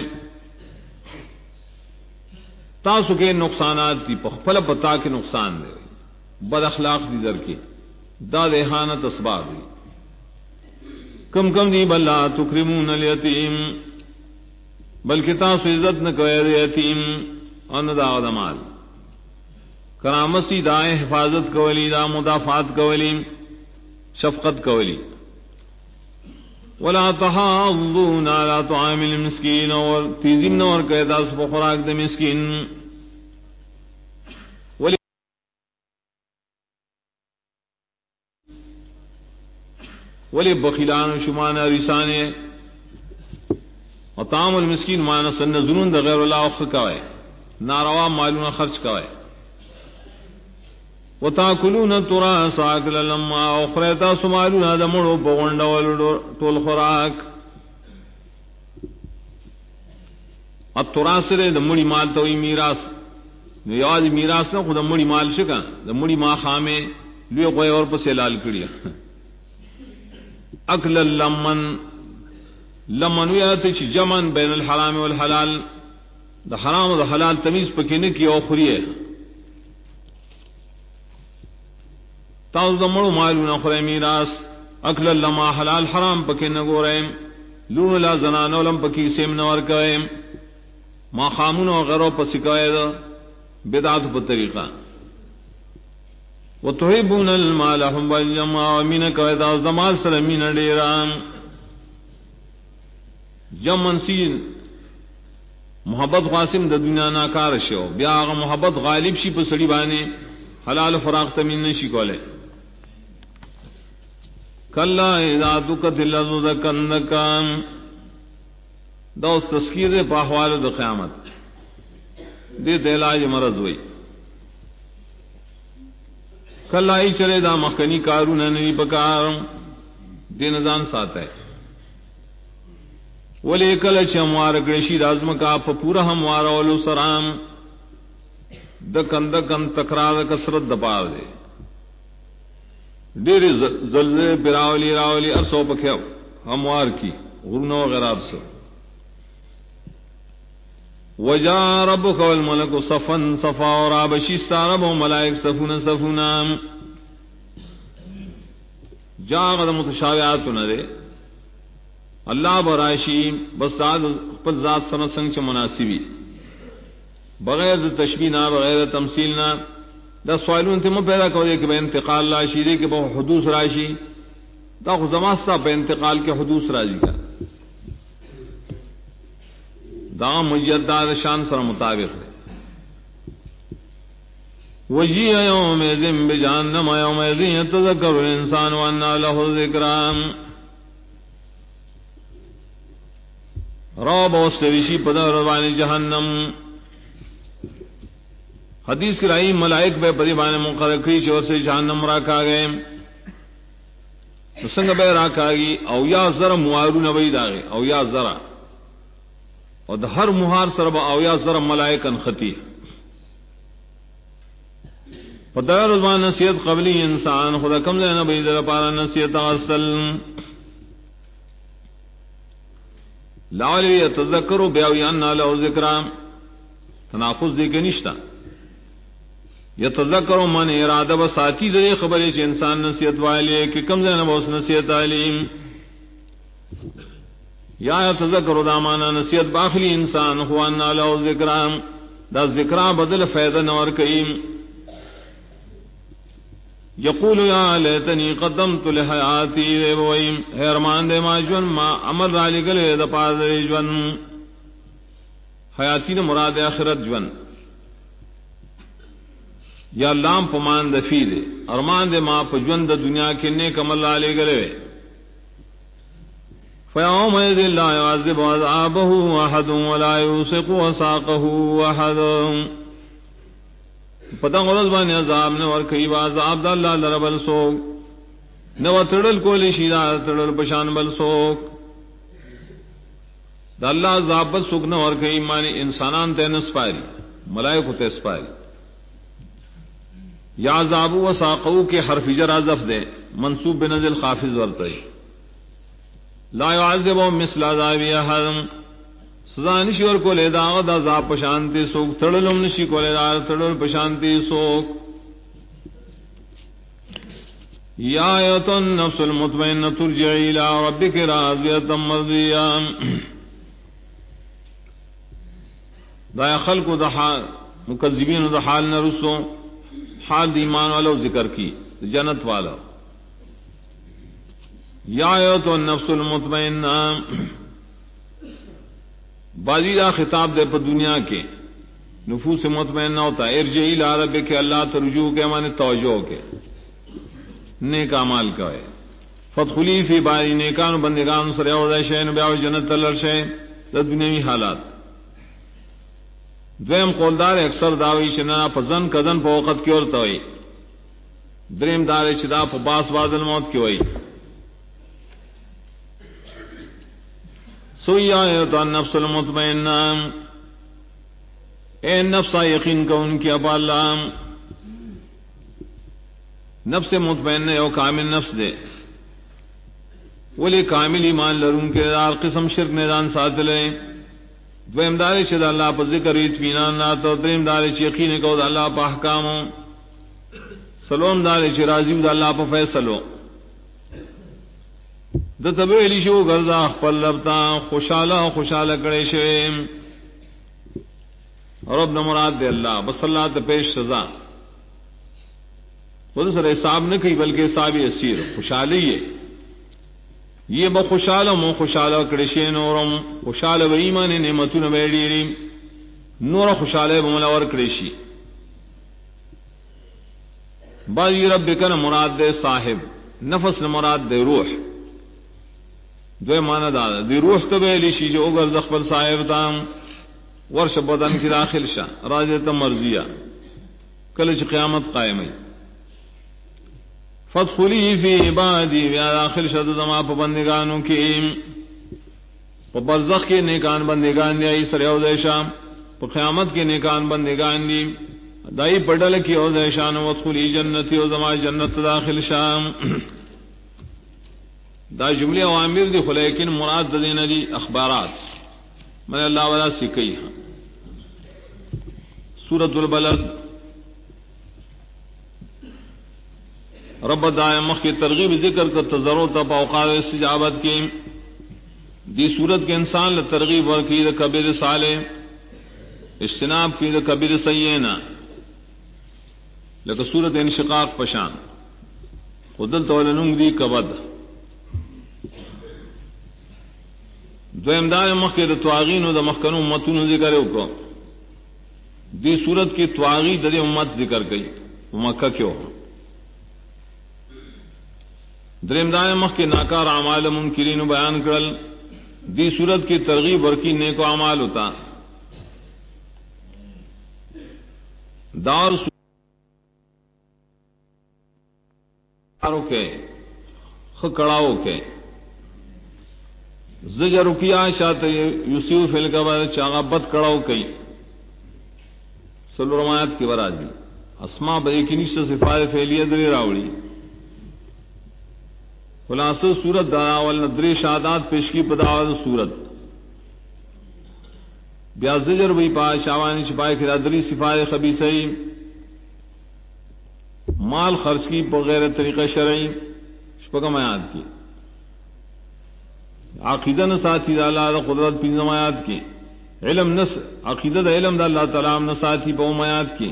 تاسو کے نقصانات دی پخپل پتا کے نقصان دے بد اخلاق دی در کے دا احانت اسباب دی کم کم دی بلا تکرمون الیتیم بلکہ تاسو عزت نہ کوئے یتیم ان دا آدمال کرامسی دائیں حفاظت کولی دا مدافعات کولی شفقت کولی ولا تحاضون على طعام المسكين اور تیزیم نور کہتا سب خوراک دے مسکین ولی بخیلان شمان رسانے اور طعام المسکین مانا سن ظنون دا غیر اللہ اخ کوئے ناروا مالون خرچ کوئے وتاکلون التراث اکلا لما اخرتا سمالون هذا مړو بغونډ ول ټول خوراک التراث ر د مړي مال ته میراث نو یاد میراث نه خو د مړي مال شګه د مړي ما خامه لوی غوي اور پسې لال کړی اکل لمن لمن یات چې جمن بین الحرام والحلال د حرام او د حلال تمیز پکې نه کی او خوريه تاؤ دمڑو مالونا خورے میراث اکل لما حلال حرام پکے نگورے لون لا زنانو لم پکی سیم نور کوئے ما خامون و غیرو پسکوئے دا بدعات پر طریقہ وتحبون المال حبا جما ومین کوئے دا زمال سلمین ڈیران جمن سین محبت قاسم دا دنیا ناکار شو بیا آغا محبت غالب شی پسڑی بانے حلال فراغ تمین نشی کولے کلا اذا دکت الارض دکن دکان دا تذکیر پاہوال دا قیامت دے علاج مرض ہوئی کلائی چلے دا مخکنی کارون نوی پکار دے نزان ساتا ہے ولی کل چموار گریشی رازم کا پورا ہموار اولو سرام دکن دکن تکرار کسرت دپار دے دیر زلزلے براولی راولی ارسو پکھیو ہموار کی غرون وغیرہ سے وجا ربک والملک صفا صفا اور آبشیستا رب و ملائک صفون صفونا جاغد متشابہات نہ دے اللہ برائشی بس خپل ذات سنت سنگ چ مناسبی بغیر تشبیہ نہ بغیر تمثیل نہ دا سوالون تے پیدا کرے کہ بے انتقال راشی دے کہ بہ حدوث راشی دا زماستا بے انتقال کے حدوث راضی کا دا مجدد شان سر مطابق ہے وجی یوم ذم بجہنم یوم ذی یتذکر الانسان وانى له الذکر رب اوستریشی پدر روانی جہنم حدیث کی رائی ملائک بے پریبان مقرر کری چور سے جہنم راکا گئے سنگ بے راکا گی او یا ذرا موارو نبی داغے او یا ذرا اور ہر مہار سرب او یا ذرا ملائکن خطی پدر رضوان نصیحت قبلی انسان خدا کم لے نبی در پارا نصیحت اصل لاولی یتذکروا بیاوی انا له ذکرا تناقض دی کے نشتا یتذکروا من ارادہ بساتی دے خبرے چ انسان نصیحت والے کہ کم زنہ بوس نصیحت علیم یا یتذکروا دامانا نصیحت باخلی انسان هو انا له ذکرا دا ذکرا بدل فائدہ نور کئیم یقول یا لیتنی قدمت لحیاتی ویم حیرمان دے ما جون ما عمل رالی گلے دا پاس دے جون حیاتی نے مراد آخرت جون یا لام پمان دفی دے ارمان دے ما پجون دا دنیا کے نیک عمل رالی گلے فیوم ایذ لا یعذب عذابہ احد ولا یوثق وثاقہ احد پتہ غرض باندې عذاب نے ور کئی عذاب دا اللہ لربل سوک نو تڑل کولی شیدا تڑل پشان بل سوک دا اللہ عذاب بل سوک نو ور کئی معنی انسانان تے نسپاری ملائکہ تے سپاری یا عذاب و ساقو کے حرف جر حذف دے منصوب بنزل خافض ورتے لا يعذب مثل عذاب احد سزا نشی اور کو لے دا دا عذاب پشانتی سوک تڑلم نشی کو لے دا تڑل پشانتی سوک یا ایت النفس المطمئنہ ترجعی الى ربک راضیۃ مرضیہ دا خلق دا مکذبین دا حال نہ رسو حال ایمان والو ذکر کی جنت والا یا ایت النفس المطمئنہ بازی دا خطاب دے پر دنیا کے نفوس مطمئنہ ہوتا ہے ارجعی الی ربک کہ اللہ ترجو کے معنی توجہ کے نیک اعمال کا ہے فدخلی فی باری نیکان بندگان سر او دے شین بیاو جنت تلر شے دنیاوی حالات دویم قولدار اکثر داوی شنا پزن کدن پا وقت کی اور توئی دریم دار چدا پا باس بعد الموت کی ہوئی سوئی آیت النفس المطمئنہ اے نفس یقین کا ان کی ابا اللہ نفس مطمئنہ او کامل نفس دے ولی کامل ایمان لرون کے دار قسم شرک میدان ساتھ لے دویم دارے چھ دا اللہ پا ذکر اطمینان ناتا دریم دارے چھ یقین کو دا اللہ پا احکامو سلوم دارے چھ راضیم دا اللہ پا فیصلو دا تبیلی شو گرزا اخپل لبتا خوشحالہ کڑے شوے رب نمراد دے اللہ بس اللہ تا پیش سزا خود سر حساب نہ کئی بلکہ حساب اسیر خوشحالی ہے یہ بخوشحالہ مو خوشحالہ کڑشے نورم خوشحالہ و ایمان نعمتون بیڑیری نور خوشحالہ بملاور کڑشی بعضی رب کن مراد دے صاحب نفس مراد دے روح دو معنی دادا دی روح تو بیلی شی جو اگر زخبل صاحب تام ورش بدن کی داخل شاہ راجت مرضیہ کلچ قیامت قائم ہے فادخلی فی عبادی ویا داخل شد زما پا بندگانوں کی پا برزخ کے نیکان بندگان دی آئی سر اوزیشام پا قیامت کے نیکان بندگان دی دائی پڑھل کی اوزیشان وادخلی جنتی و زما جنت داخل شام دا جملے اوامر دی خلیکن مراد دینا دی اخبارات میں اللہ والا سکئی ہاں سورۃ البلد رب دائم مخ کی ترغیب ذکر کا تضرع تب اوقات استجابت کی دی صورت کے انسان نے ترغیب ورکی دا کبیر صالح اجتناب کی دا کبیر سیئنا لیکن صورت انشقاق پشان خودل تولننگ دی کبد دو امدار مخ کے دا تواغین و دا مخکنو امتون ذکر کو دی صورت کی تواغی دا دی امت ذکر گئی مکہ کیوں درمدان مخ کے ناکار اعمال منکرین بیان کرل دی صورت کی ترغیب ورکی نیک اعمال ہوتا دار سارو کے خکڑاو کے زجر رکیا شاعت یوسیو فیل کا بعد چاغا بد کڑاو کئی سلو رمایت کی ورا دی اسما بے کی نشت صفات فعلیہ دری راوڑی خلاصہ سورت داول ندری شہادات پیش کی پداول سورت بیا زجر وی پا شاوانی چھپائے کھلا دری صفات خبیثی مال خرچ کی بغیر طریقہ شرعی شپکم آیات کی عقیدہ نساتی دا اللہ دا قدرت پینزم آیات کی علم نس عقیدہ دا علم دا اللہ تعالی نساتی پوم آیات کی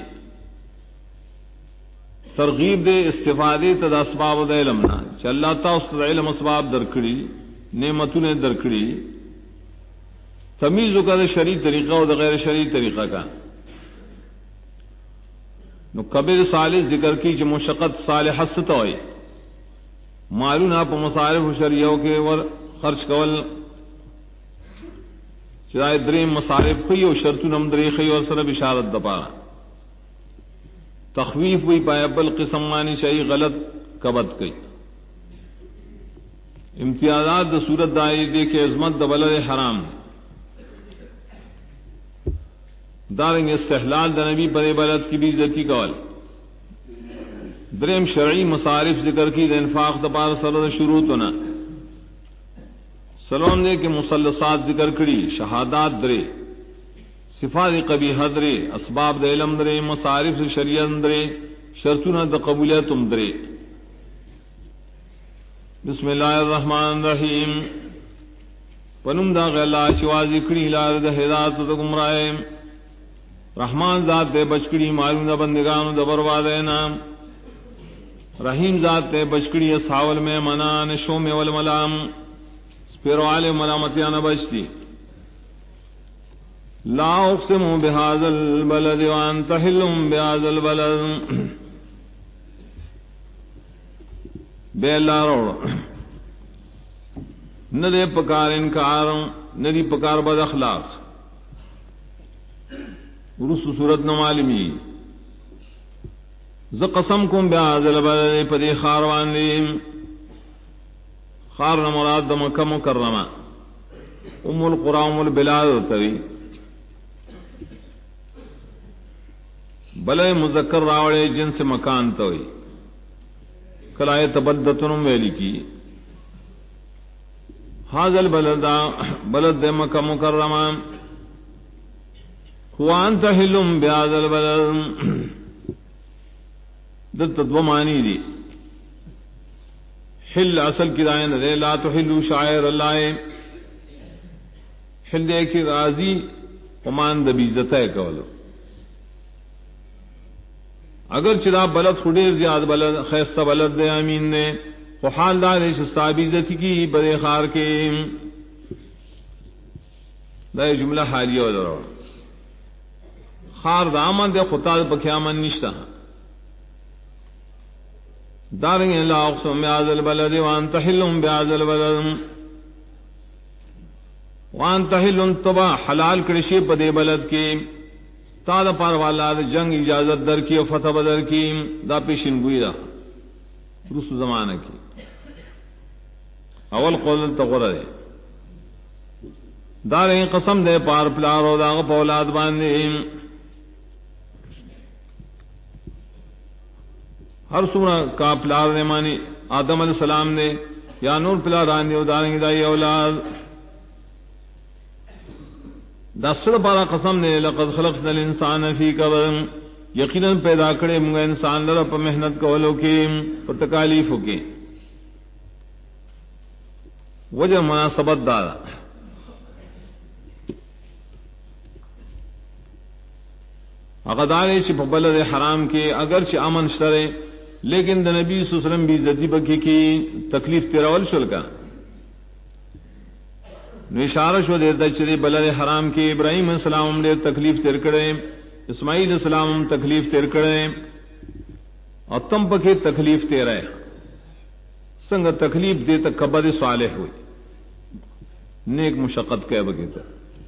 ترغیب دے استفادے تد اسباب دا علم نا چا اللہ تا اس دا علم اسباب درکڑی نعمتوں نے درکڑی تمیز کا دا شرعی طریقہ و دا غیر شرعی طریقہ کا نو کبیر صالح ذکر کی چا مشقت صالح حسط ہوئی معلوم آپ مصارف شریعوں کے ور خرچ کول چرائے دریم مصارف خی و شرطو نمدری خی اور سر بشارت دپارا تخویف ہوئی پایا بل قسم مانی چاہیے غلط کبت گئی امتیازات دا صورت دائی دے کے عظمت دا بلد حرام دارنگ استحلال دا نبی پر بلد کی بھی عزتی کول دریم شرعی مصارف ذکر کی دا انفاق دا پار سر شروط ہونا سلام دے کے مسلسات ذکر کری شہادات درے صفات قبیحہ درے اسباب دا علم درے مصارف شریعت درے شرطنا دا قبولیت درے بسم اللہ الرحمن الرحیم پنم دا غیلہ شوازی کری لار دا ہدایت دا گمراہ رحمان ذات دے بچکڑی معلوم دا بندگان دا بربادینا رحیم ذات دے بچکڑی اصحاب میں منان شوم والملام پھر والے ملامتیاں نہ بچتی لا اقسم بهذا البلد وانت حل بهذا البلد بے لارو نہ دے پکار انکار نہ دی پکار بد اخلاق رس صورت نہ معلومی ز قسم کم بهذا البلد پدی خاروان لیم خار مراد مکہ مکرمہ ام القرى ام البلاد ہوتی بلے مذکر راوڑے جن سے مکان تو کلائے تبدتن ویلی کی حاضل بلد مکہ مکرمہ وانت حلم بهذا البلد دت دو معنی دی حل اصل کی دائن دے لا تحلوا شعائر اللہ حل دے کی راضی امان دبی عزت ہے کولو اگر چرا بلد خڈیر زیاد بلد خیستہ بلد دے امین نے وہ حال دار صاحب عزت کی برے خار کے دے جملہ حالیہ ہو درو خار دامن دے خطا بکیامن نشتا دارنگ لا اقسم بهذا البلد وانت حل بهذا البلد وان تحل تبا حلال کرشی پدے بلد کی تا دا پار والا دا جنگ اجازت در کی و فتح بدر کی دا پیشن گوئی دا رسو زمانہ کی اول قول تغرر ہے داریں قسم دے پار پلارو دا غپ اولاد باندے ہر سورہ کا پلار نے مانی آدم علیہ السلام نے یا نور پلاران دیو داریں دائی اولاد دسر پارا قسم نے لقد خلقنا الانسان فی کبد یقیناً پیدا کرے منگا انسان لرا پا محنت کولو کی پر تکالیفو کی وجہ مناسبت دارا اغدارے چھ پا بلد حرام کے اگرچہ امن شترے لیکن دا نبی صلی اللہ علیہ وسلم بھی عزتی بکی کی تکلیف تیراول شل کا نو اشارہ شو دیتا چرے بلد حرام کے ابراہیم علیہ السلام نے تکلیف تیر کرے اسماعیل علیہ السلام تکلیف تیر کرے اور تم پکے تکلیف تیرے سنگ تکلیف دیتا کبر صالح ہوئی نیک مشقت کہہ بگیتا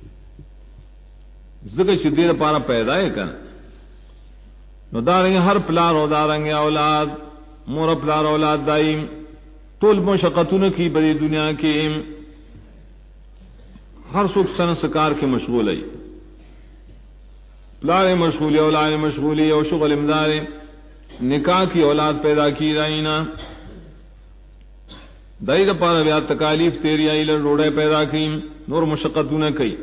ذکر شدیر پارا پیدا ہے کن نو دارنگے ہر پلار ہو دارنگے اولاد مور پلار اولاد دائیم طول مشقتون کی بری دنیا کی ہر سکھ سنسکار کے مشغول ہے پلار مشغولی اولاد مشغولی اور شغل امدار نکاح کی اولاد پیدا کی رائنا دائی دا پارا بیا تکالیف تیری آئی لڑوڑے پیدا کی نور مشقتوں نے کئی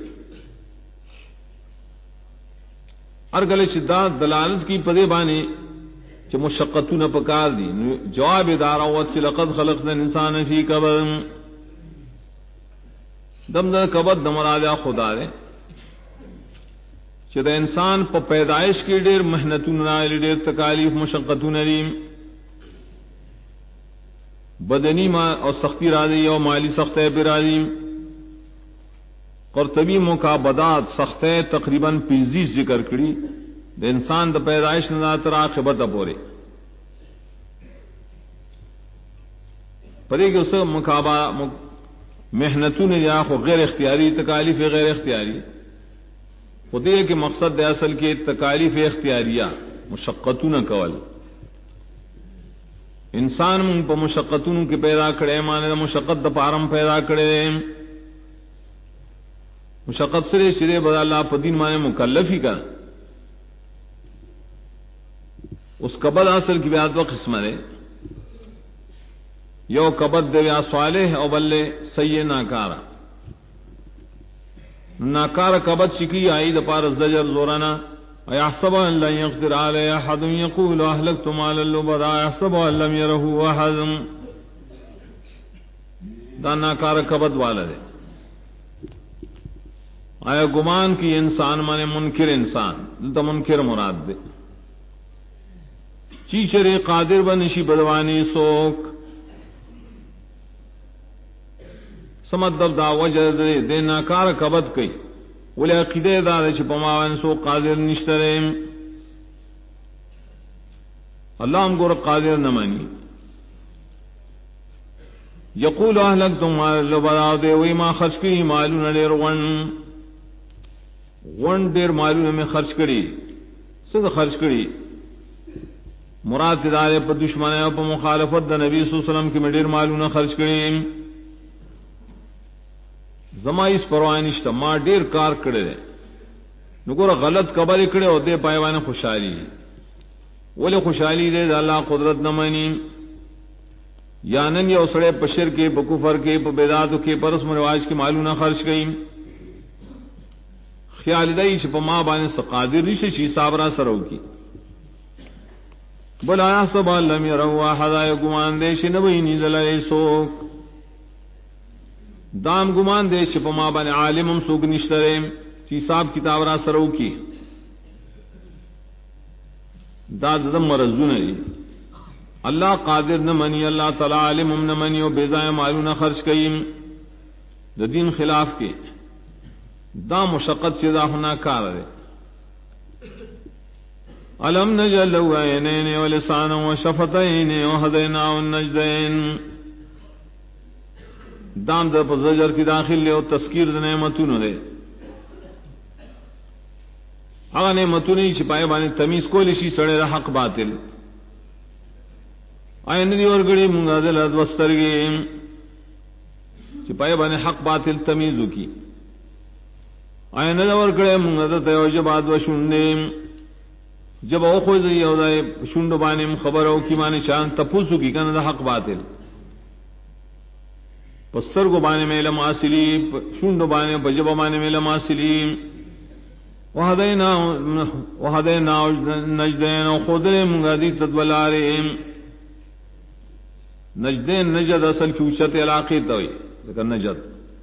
ارگل شداد دلالت کی پدے بانے کہ مشقتوں نے پکار دی جواب دارا وقت لقد خلقنا الانسان فی کبد دم در کبد دمرادہ خدا دے چہ دا انسان پا پیدائش کی دیر محنتوں نائل دیر تکالیف مشقتوں نریم بدنی ما اور سختی راضی اور مالی سختیں برازی قرطبی مقابدات سختیں تقریباً 50 ذکر کری دا انسان دا پیدائش ناتر آخبت پورے پڑے کہ اسے مقابہ محنتوں نے یا خو غیر اختیاری تکالیف غیر اختیاری خود یہ کہ مقصد دے اصل کے تکالیف اختیاریہ مشقتوں نہ کول انسان من پا مشقتوں کے پیدا کرے مانے مشقت دا پارم پیدا کرے مشقت سرے شرے بدا اللہ پا دین مانے مکلفی کا اس قبض اصل کی بیاد و قسم ہے یو قبض دے یا صالح او بلے سی ناکارا ناکارا قبض چکی آئی دا پار الزجر زورانا ويحسب أن لن يقدر عليه أحد يقول أهلكت مالا لبدا يحسب أن لم يره أحد دا ناکار کبد والا دے آیا گمان کی انسان مانے منکر انسان دلتا منکر مراد دے چیچرے قادر بنشی بدوانی سوک سمدب دا وجہ دے ناکار کبد کئی ولی عقیدے دار چھ پماوان سو قادر نشترے اللہ ہم گور قادر نمانی یقول اہلکتم مال بڑاو دے وی ما خرچ کری مالون دیر ون دیر مالون میں خرچ کری صد خرچ کری مراد دارے پر دشمنوں پر مخالفت دا نبی صلی اللہ علیہ وسلم کی میں دیر مالون خرچ کری زما اس پرواہ نشتا ما ډیر کار کړی دی نو ګوره غلط خبرې کړې او دې پایوانه خوشحالي ولې خوشحالي دې د الله قدرت نه مانی یا نن یو سړی په شرک کې په کفر کې په بدعاتو کې په رسم رواج کې مالونه خرج کړي خیال دی چې په ما باندې قادر نشي چې صبر سره وکړي بل آیا سب لم يروا احد گمان دې چې نه ویني دلای سوک دام گمان دے چھ پما بانے عالمم سوگ نشترے چی صاحب کتاب را سرو کی داد دم مرزو نری اللہ قادر نہ منی اللہ تعالی عالمم نہ منی و بیزائے مالون خرچ کئیم دا دین خلاف کے دا مشقت سے دا ہونا کار دے علم نجل لو عینین و لسانا و شفتین و ہدینا و النجدین دام در پر زجر کی داخل لے او تذکیر د نعمتونو دے هغه نعمتونی چې پای باندې تمیز کولی شي سره حق باطل آئین دی ورګړي مونږه د لاد وسترګي چې پای باندې حق باطل تمیز وکي آئین دی ورګړي مونږه د توجه باد وشوندې جب او خو دی یو دای شوند باندې خبر او کی باندې شان تپوسو کی کنه د حق باطل پستر کو باندې مل ماسلی شوند باندې بجب باندې مل ماسلی وهدینا نجدین خودے منگادی تدولاریم نجدین نجد اصل کی اوچت علاقی توئی لیکن نجد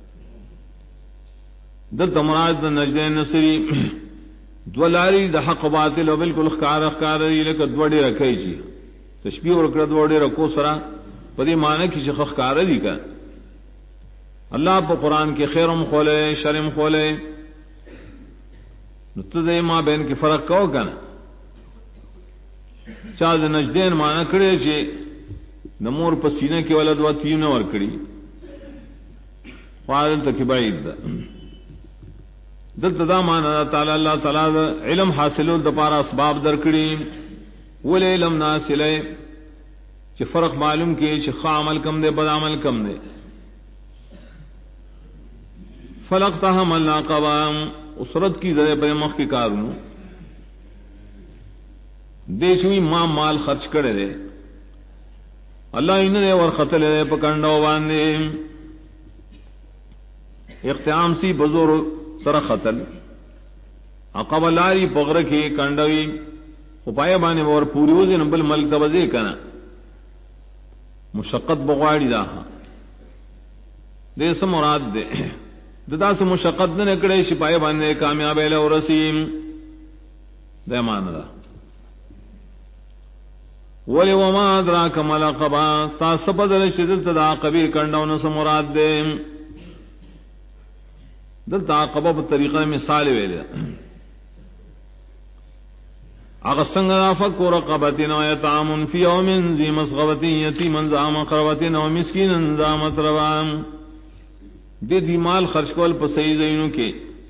دل تمراج نجدین نصری دولاری د حق باطل و بالکل اخکار لیکن دوڑی رکھئی چی تشبیح ورکر دوڑی رکھو سرا پدی معنی کی چی اخکار دی کن اللہ پا قرآن کے خیرم خولے شرم خولے نتدے ماں بین کی فرق کو کنا چاہ دے نجدین مانا کڑے چھے نمور پسینے کے ولد و تیون ور کڑی فادل تک بعید دا دل تدا مانا تعالی اللہ تعالی دا علم حاصلو دا پارا اسباب در کڑی ولی علم ناسلے چھے فرق معلوم کی چھے خواہ عمل کم دے بد عمل کم دے فلقتہم اللہ قوام اسرت کی ذرے پر مخ کی کارونو دے چوئی ماں مال خرچ کرے دے اللہ انہیں اور خطل دے پکنڈو باندے اختیام سی بزور سر خطل عقب لاری پغر کی کنڈوی اپائے بانے اور پوری وزی نبل ملک تبزے کنا مشقت بغواڑی دا دے سمراد دے ددا سے مشقت نہ نکڑے شپائے باندھے کامیاب اور رسیم دے مان دا ولی وما ادراک ما العقبہ تا سبدل شدل تدا قبیر کنڈو نہ سمراد دے دل تا عقبہ بطریقہ مثال ویلے اغسنگ فک رقبتن و یطعام فی یوم ذی مسغبۃ یتیما ذا مقربۃ و مسکینا ذا متربہ دے دی مال خرچ کول په صحیح زینو کې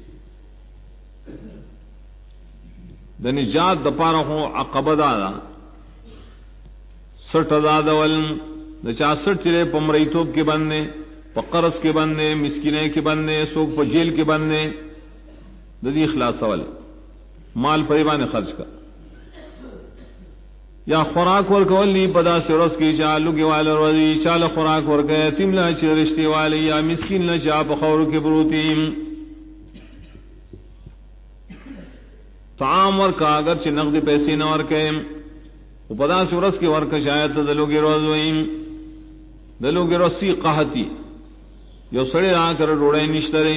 د نجات د پاره هو عقبه دا سټ آزاد ول د 66 چره پمریتوب کې باندې په قرض کې باندې مسکینه کې باندې سوق په جیل کې باندې د دې اخلاص ول مال په باندې خرچ کا یا خوراک ورکول لی پدا سرس کی چالو کے والے روزی چال خوراک ورکے یتیم لا چ رشتے والے یا مسکین لا چا بخور کے بروتی طعام ورکا اگر چ نقد پیسے نہ ورکے پدا سرس کے ورک شاید دلو کے روز ویم دلو کے رسی قحتی یو سڑے آ کر ڈوڑے نشترے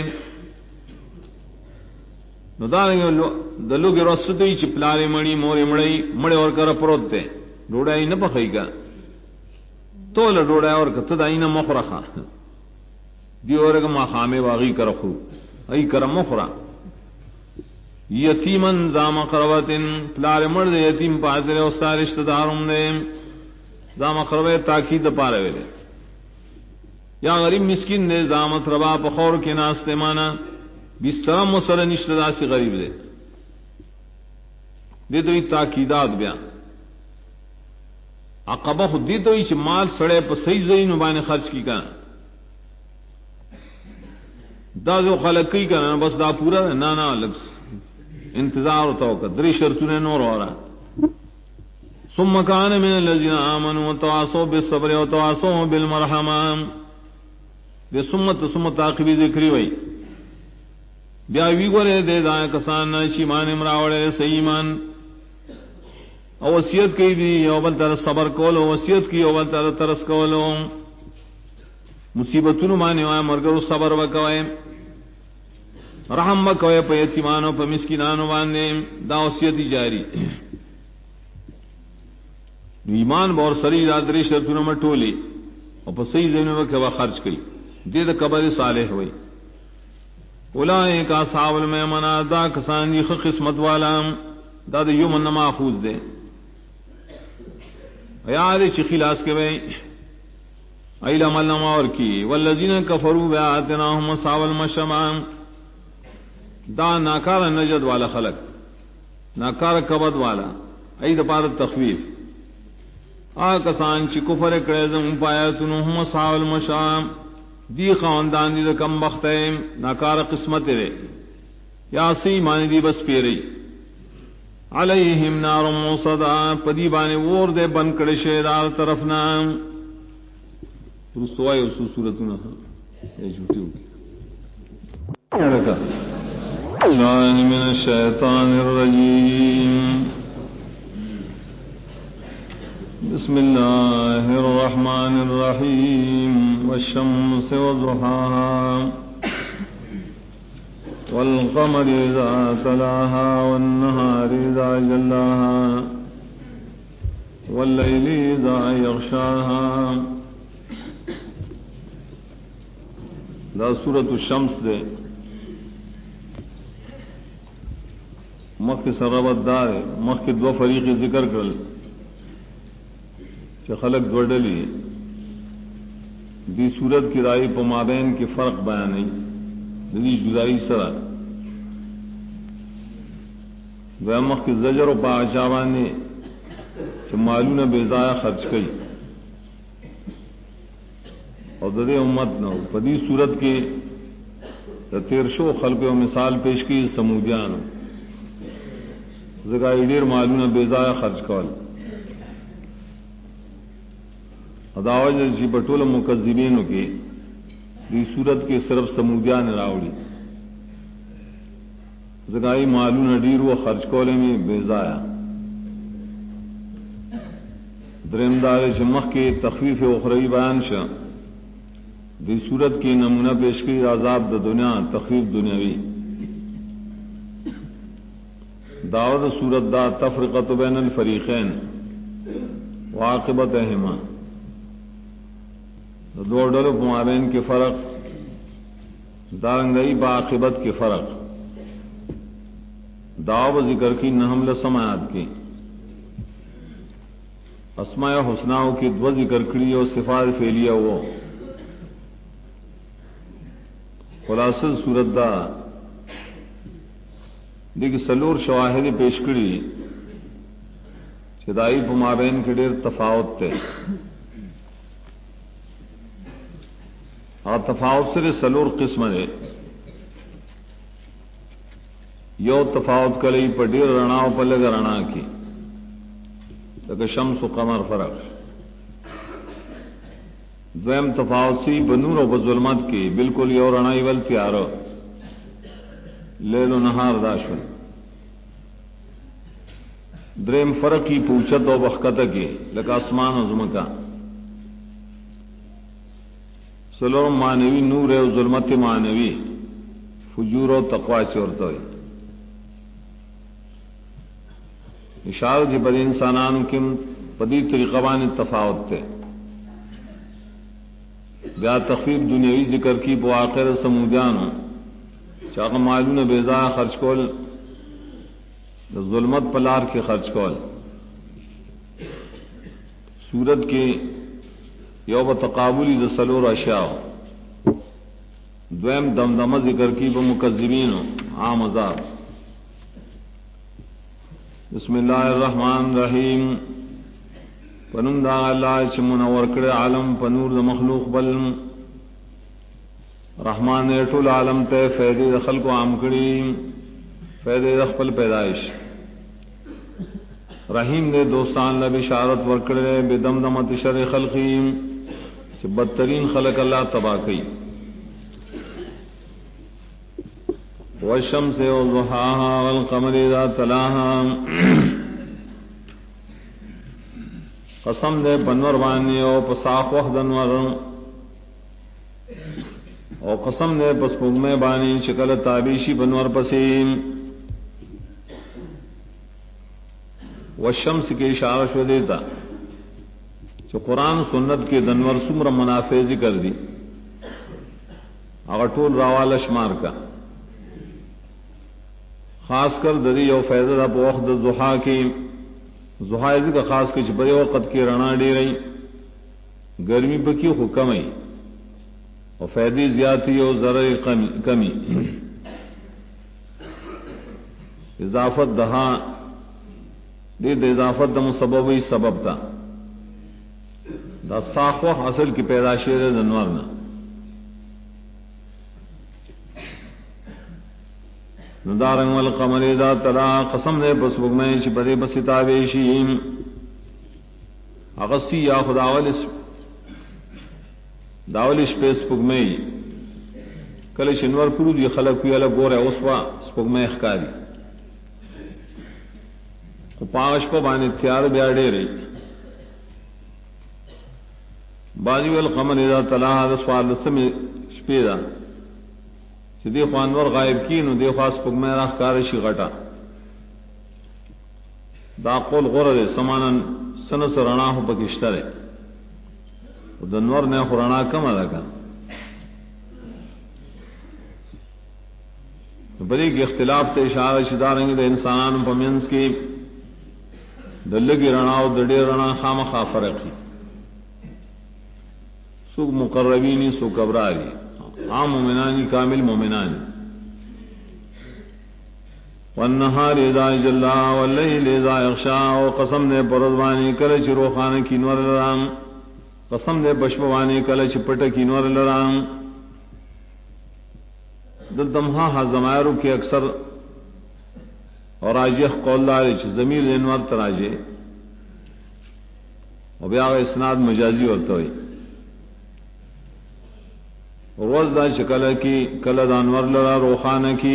نو دلو کے رسوتی چپلارے مڑی مورے مڑئی مڑے اور کر پروت تے ڈوڑائی نہ پخئی کا تو ڈوڑا اور کتدائی نہ مخرخا دی اور ما خامے واغی کر خو ای کر مخرا یتیمن ذا مقربتن پلارے مڑ دے یتیم پاترے او سارے رشتہ داروں نے ذا مقربے تاکید پارے ویلے یا غریب مسکین نے ذا متربا بخور کے ناستے مانا بستر مسر نشتدا سے غریب دے دے تو تاکیدات بیان عقبہ خود دی تو مال سڑے پر صحیح زین بانے خرچ کی کنا دا جو خلق کی کنا بس دا پورا نانا لگ انتظار ہوتا ہوگا دری شرطوں نے نور ہو رہا ثم كان من الذين آمنوا وتواصوا بالصبر وتواصوا بالمرحمة دے سمت عاقبی ذکری وئی بیا وی گورے دے دا کسان شی مان امراوڑے سیمان او وصیت کی دی یو بل تر صبر کولو وصیت کی یو بل تر ترس کولو مصیبتونو مانے وای مرګرو صبر وکوي رحم وکوي په یتیمانو په مسکینانو باندې دا وصیت جاری ایمان بور سری دا درې شرطونو مټولي او په صحیح ځینو کې خرچ کړي دې د قبر صالح وای اولئک اصحاب المیمنہ دا کسان دی قسمت والا دا د یوم ماخوذ دے یار چ خلاص کے وے ایلم علم اور کی والذین کفروا بآیاتنا هم اصحاب المشأمة دا ناکار نجد والا خلق ناکار کبد والا اید پار تخویف کسان چی کفر کرے زم پایاتونو هم اصحاب المشأمة دی خاندان دی کم بخت ناکار قسمت رے یا سی مانی دی بس پیری علیہم نار موصدا پدی بانے وور دے بن کڑے شیدار طرفنا رسوائی اور صورتنا یہ جھوٹی ہوگی اللہ من الشیطان الرجیم بسم اللہ الرحمن الرحیم والشمس وضحاها والقمر اذا تلاها والنهار اذا جلاها والليل اذا يغشاها دا سورۃ الشمس دے مخ سربت دار مخ دو فریق ذکر کرل کہ خلق دوڑلی دی سورت کی رائی پا مابین کی فرق بیان نہیں دی جدائی سرا ویمخ کی زجر و پا عجابانی کہ مالون بیزایا خرچ کئی اور ددے امت نو پدی صورت کے تیرشو خلق و مثال پیش کی سمودیان زگائی دیر مالون بیزایا خرچ کول اداوج جی بٹول مکذبینو کی دی صورت کے صرف سمودیان راوڑی زگائی مالون ڈیر و خرچ کولے میں بیزایا درمدار چمخ کے تخفیف اخروی بیان شا دی صورت کی نمونہ پیش کی عذاب دا دنیا تخفیف دنیاوی دعوت صورت دا تفرقت بین الفریقین وعاقبت اہما دو ڈلو مابین کے فرق دارنگئی باعاقبت کے فرق دعو ذکر کی نحمل سماعت کی اسماء حسناؤں کی دو ذکر کری اور صفات فعلیہ وہ خلاصہ صورت دا دیکھ سلور شواہد پیش کری چدائی مابین کے ڈیر تفاوت تے اور تفاوت سے سلور قسم ہے یو تفاوت کلی پر ڈیر رنا پر لگا رنا کی لیکن شمس و قمر فرق دویم تفاوت سی بنور و بظلمت کی بالکل یو رنائی ول پیارو لیل و نہار داشن دریم فرق کی پوچھت و بخکت کی لیکن آسمان و زمکا سلور معنوی نور و ظلمت معنوی فجور و تقوی چورتوئی اشارہ جی بد انسانان کی پدی طریقہ بان تفاوت تھے بیا تخفیف دنیاوی ذکر کی بو آخر سمودیان چاق معلوم بیزا خرچ کول ظلمت پلار کے خرچ کول سورت کے یوم تقابلی دسلور اشیاء دویم دمدمہ ذکر کی بمکذبین عام عذاب بسم اللہ الرحمن الرحیم پنم دا اللہ چ منور کڑے عالم پنور دا مخلوق بل رحمان نے ټول عالم تے فیض خلق عام کڑی فیض خپل پیدائش رحیم نے دوستان ل بشارت ورکڑے بدمدمت شر خلقیم کہ بدترین خلق اللہ تباہ کی والشمس وضحاها والقمر اذا تلاها قسم دے بنور بانی او پساق وقت انور او قسم دے پس پگمے بانی شکل تابیشی بنور پسیم والشمس کی اشارہ شو دیتا جو قرآن سنت کے دنور سمر منافع ذکر دی اگر ٹول راوال شمار کا خاص کر دری او فیض اب وقت ضحا کی ضحائز کا خاص کچھ بڑے وقت کی رنا ڈی رہی گرمی پکی حکم اور فیدی زیادتی اور ضرر کمی اضافت دہا دید اضافت دم سبب سبب تھا دا ساخو حاصل کی پیداشی جنور نہ ندارنگ والقمر اذا تلا قسم دے بس بگمیں چپدے بس تابیشیم اغسی یا داولش پہ سپگمئی کل شنور پرو دی خلق پی الگ گور ہے اس پا سپگمئی اخکاری پاش پا بانے تیار بیاڑے رہی بازی والقمر اذا تلا سوال لسم شپیدہ دی خوانور غائب کی نو دی خواست پک میں راہ کارشی غٹا دا قول غرد سمانا سنس رنا ہو پکشتر ہے دنور نے خورنا کم ادا کر بڑی کی اختلاف تے اشارہ شدارنگی دا انسانان پمینس کی دلگی رنا و دڑی رنا خام خواہ فرق کی سوک مقربینی سوک ابراری عام مومنانی کامل مومنانی والنہار اذا جلا واللیل اذا یغشا قسم دے پرزبانی کلچ روخان کی نور لرام قسم دے بشبوانی کلچ پٹ کی نور لرام دل دمہا زمائروں کے اکثر اور راجح قول دارچ ضمیر انور تراجے اور بیا اسناد مجازی ہوتا ہوئی روز دا شکل کی کل دانور لرا روخان کی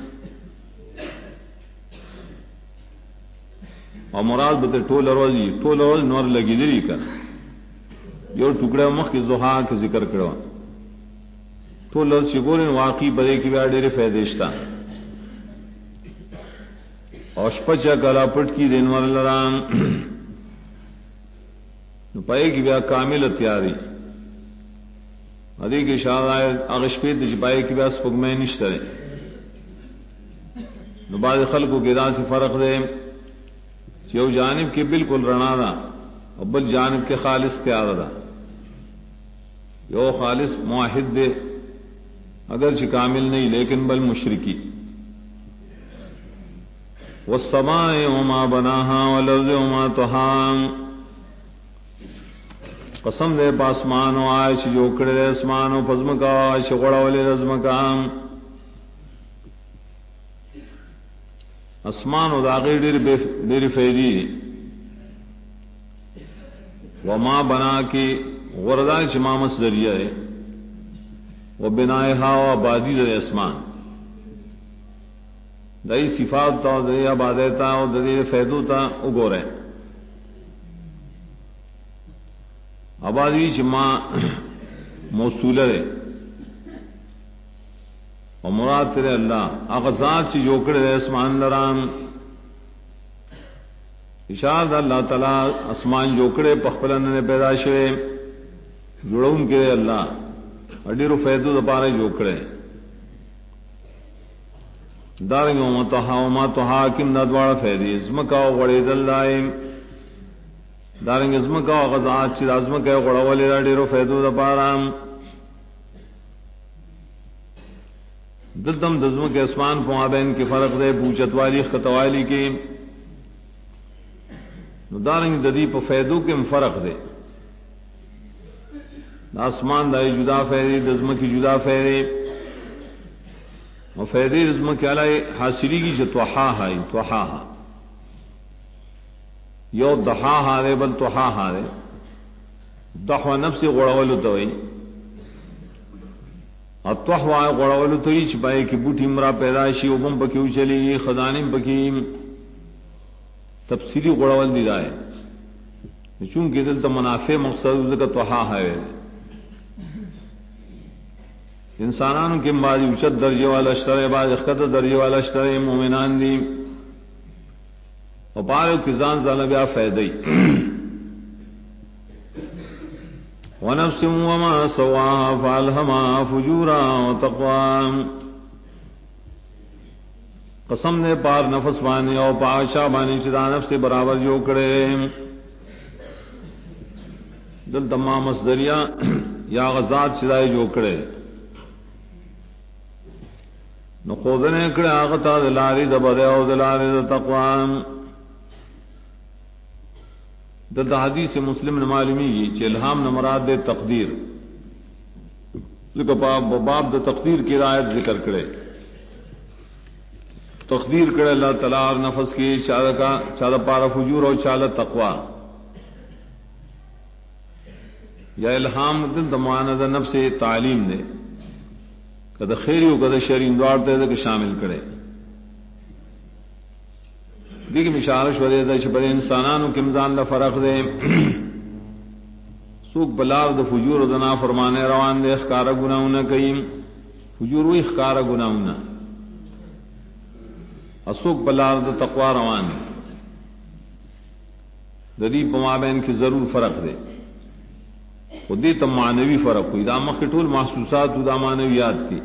اور مراد بتے ٹول روز نور لگی دری کر یو ٹکڑے مخ کی زحا کے ذکر کرو ٹول روز شکور واقعی بدے کی بیا ڈیرے فیدشتا اور شپچا کلا پٹ کی دینور لرام پائے کی بیا کامل تیاری ادی کی شاید اغشپیت جپائے کی بیاس پگمے نشترے بعض خلقوں کے دا سے فرق دے یو جانب کی بالکل رنا دا اور بل جانب کے خالص تیار دا یو خالص معاہد دے اگرچہ کامل نہیں لیکن بل مشرکی والسماء وما بناها والارض وما طحاها قسم دے پاسمان و آئش جو کڑے اسمان و پزم کا آئش غڑا والے رزم کا اسمان و داغی دیر فیدی وما بنا کی غردہ چمامس دریا ہے وہ بنائے ہا و آبادی در اسمان دئی صفات تا دئی آبادیتا و دیر فیدو تا اگو رہے آبادی چما موصول ہے اور مراد تیرے اللہ اغزاد چی جوکڑے دے اسمان لرام اشارت اللہ تعالی اسمان جوکڑے پخپلن نے پیدا شوے جوڑون کے اللہ اڈیر فیدو دپارے جوکڑے دارنگ وما توہا کم ندوار فیدی ازمکا وغڑی دلائم دارنگ ازمکا وغزات چی ازمکا وغڑولی اڈیر فیدو دپارام دلتم دزم کے اسمان پوابین کے فرق دے پوچھت والی خطوالی کی دارنگ ددی پا فیدو کے فرق دے آسمان دائی جدا فیدی دزم کی جدا فیدی اور فیدی دزم کے علائی حاصلی کی جو توحا ہائی توحا ہا یو دہا ہارے بل توحا ہارے دحو نفس غڑولو توئی اتوحوا غڑولو توئی چپائے کی بوٹی مرا پیداشی اوبم پکی اچلی خزانیم پکی تفصیلی غڑول دی رائے چونکہ دلتا منافع مقصد ذکر توحا ہے انسانانوں کے بعض اچت درجے والا اشترے بعض اخت درجے والا اشترے مومنان دی اور پارو کزان ظالبیا فیدئی ونفس وما سواها فالهمها فجورها وتقواها قسم نے پار نفس بانے اور پاشا بانے چدا نفس برابر جو کرے دل تمام مصدریہ یا غزات چدائے جو کڑے نو خودنے کڑے آغتا دلاری دبدے او دلاری تقوام دل حدیث مسلم نے معلومی چ الہام نہ مراد دے تقدیر باب د تقدیر کی رایت ذکر کرے تقدیر کرے اللہ تعالی اور نفس کی چادہ پارا فجور اور چادہ تقوا یا الہام دل دمانہ دا نفس تعلیم دے کد خیری و کد شرین دوار دے کہ شامل کرے دیکھ مشارش ودے دا چھ بڑے انسانانو کمزان دا فرق دے سوک بلار دا فجور دا نا فرمانے روان دے اخکارا گناہونا کئیم فجور وی اخکارا گناہونا اسوک بلار دا تقوی روان دا دی پمابین کی ضرور فرق دے و دی تم معنوی فرق ہوئی دا مخی ٹول محسوسات دا معنویات کی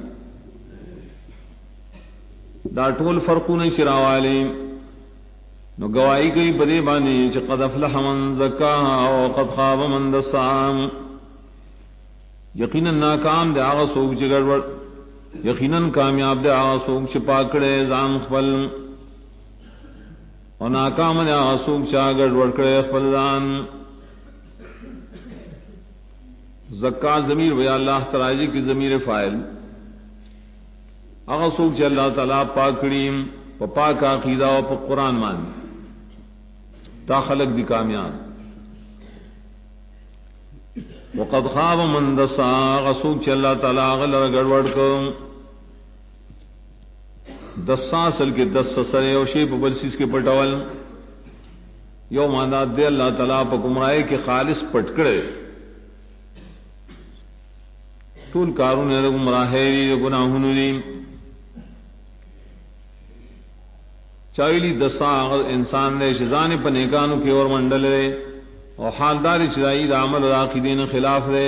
دا ٹول فرقو نہیں شراوالیم نو گواہی کئی بدے بانی چ قد افلح من زکاها او قد خاب من دساها یقینا ناکام دے آغا سوک چ گڑبڑ یقینا کامیاب دے آغا سوک چ پاکڑے زان خپل اور ناکام دے آغا سوک چ گڑبڑ کڑے خپل زان زکا ضمیر ویا اللہ تعالی کی ضمیر فاعل آغا سوک چ اللہ تعالی پاکڑیم پاک عقیدہ و قرآن مان تا خلق دی کامیاب وقد خاب من دسا غسوک چ اللہ تعالی غلر گڑوڑ کو دسا اصل کے دس سرے او شیپ بلسیس کے پٹول یو مانا دے اللہ تعالی پا گمراہی کے خالص پٹکڑے طول کارون ہے گمراہی گناہون دی چاویلی دسا انسان دے شزان پا نیکانو کی اور منڈل رے اور حالداری چرائی دا عمل اور عقیدین خلاف رے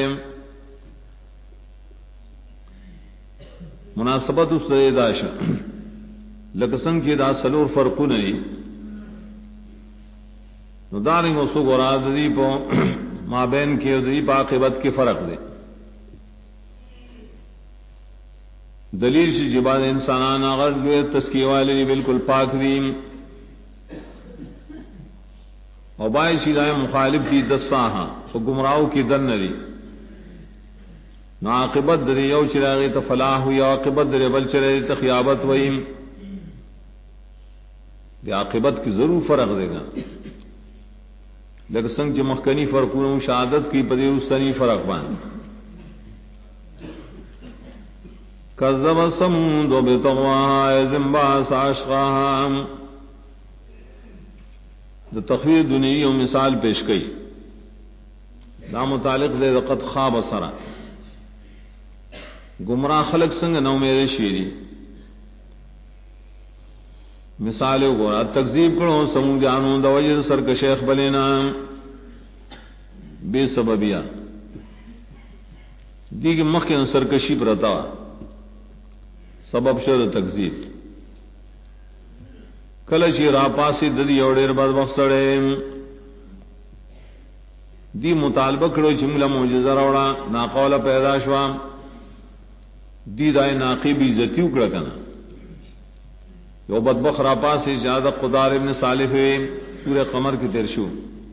مناسبت اس دے داشا لکسن کی دا سلور فرقو نہیں نو دارنگ اسو گوراد دی پا مابین کی دی پا عاقبت کی فرق دے دلیل شی جباد انسانان اگر جو تسکیہ والے بالکل پاک دیم اور بائی چیزائیں مخالف کی دساہاں تو گمراہوں کی دن نری نہ عاقبت دری یو چراغی تو فلاح ہوئی عاقبت دری بل چرے تو خیابت وئیم یہ عاقبت کی ضرور فرق دے گا لیکن سنگ مخکنی فرقوں شہادت کی پدیر السنی فرق بان کذب سمود بطغواها اذ انبعث اشقاها دا تخویر دنیا مثال پیش کئی دا متعلق دے قد خواب سرا گمراہ خلق سنگ نو میرے شیری مثال گورا تکذیب کرو سمود جانو دا وجہ سر شیخ بلینا بے سببیہ دیکھ مخی سرکشی پرتا سبب شد تکذیب کلچی را پاسی ددی اوڑیر بدبخت سڑے دی مطالبہ کرو جملہ معجزہ روڑا ناقولا پیدا شوا دی دائے ناقیبی عزتیو کڑکنا یو بدبخت را پاسی زیادہ قدار ابن صالح سورہ قمر کی ترشو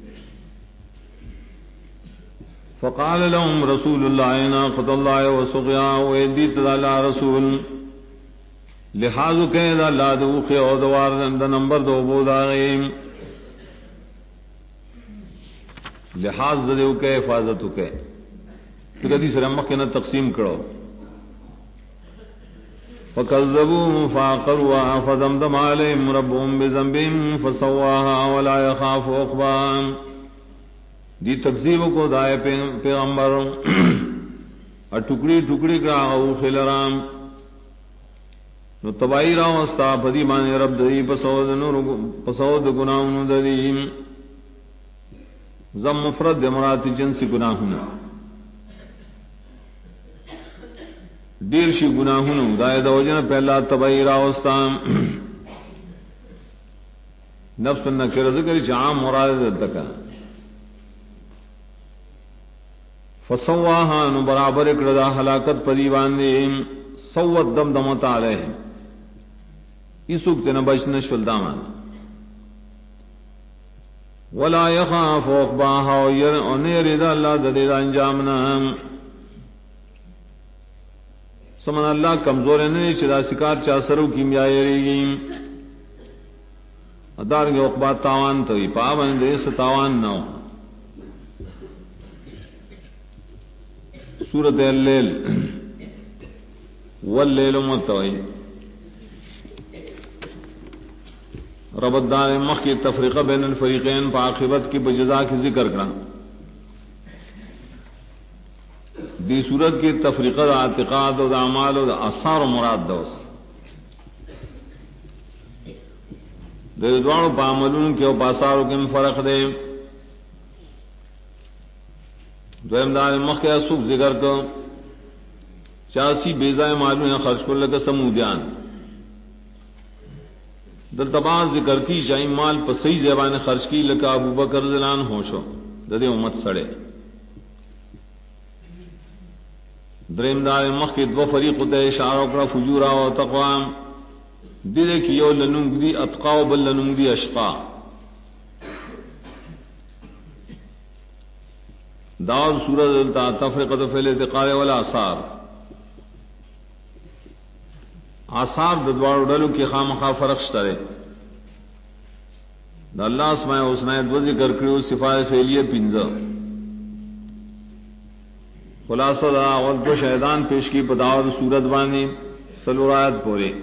فقال لهم رسول الله ناقۃ اللہ وسقیا ویدی تدالا رسول لحاظ کے دا اللہ دو خی او دوار دا نمبر دو بودا غیم لحاظ دا دیو کے حفاظتو کے تو کدی سر امک کے نا تقسیم کرو فکذبوا فاقروا فدمدم علیہم ربهم بذنبهم فسواها ولا يخاف عقباها دی تقسیم کو دائے پیغمبر اور ٹکڑی ٹکڑی کا او خلرام نو تبائی راو استا پدی مانی رب دری پسود گناہن دریم زم مفرد مرات جنسی گناہن دیر شی گناہن دائے دوجن پہلا تبائی راو استا نفس نکر ذکر چاہم مراد دلتکا فسواها نو برابر کړه دا هلاکت پدی باندې سوت دمدمت علیه ایسوک تنه بچ نشول دامان ولا يخاف عقباها ونرد الله د دې انجامنا سمن الله کمزور نه چې دا شکار چا سرو کیمیا یریږي ادارګه عقبا تاوان ته وي پاوند دې ستاوان نو سورۃ الليل والليل متوي رب الدار مخ کی تفریقہ بین الفریقین پا عاقبت کی بجزا کی ذکر کرنا دی صورت کی تفریقہ دا اعتقاد و دا اعمال و دا آثار و مراد دوست دے دوارو پا عملون کے و پاسارو کے فرق دے دویم دار مخ کی سوک ذکر کو چاسی بیزائے معلوم خرچ کو لگا سمودیان در تباز ذکر کی جائیں مال پر صحیح زبان خرچ کی لکا ابو بکر زلان ہوشو ددے امت سڑے دریم دار مخ کے دو فریق تے اشارہ کرا فجورا و تقوا دے کی یو لنم دی اتقا و بل لنم دی اشقا داود سورۃ تفریقۃ فی الاعتقاد والاثار آثار د دوارو ډلو کې خامخا فرق شته د الله اسماء الحسنا د ذکر کړو صفات فعلیه 15 خلاصہ دا اول کو شهدان پیش کی پداور صورت باندې سلورات پورے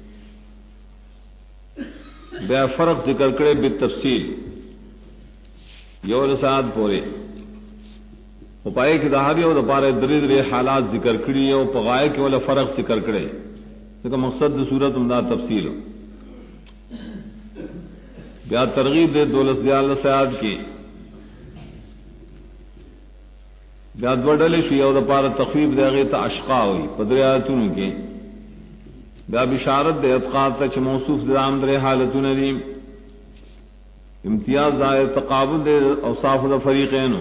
بیا فرق ذکر کړي بالتفصیل یو رساد پورے او پای کې د هر یو د پاره درې حالات ذکر کړي او په غایه کې ول فرق ذکر کړي کہ مقصد صورت عمدہ تفصیل بیا ترغیب دے دولس دیال سیاد کی بیا دوڑلے شو یو دا پارا تخفیف دے غیر تا اشقا ہوئی پدریاتون کی بیا بشارت دے اتقاد تا چھ موصوف دے عمدر حالتون دی امتیاز دائے تقابل دے اوصاف دا فریقینو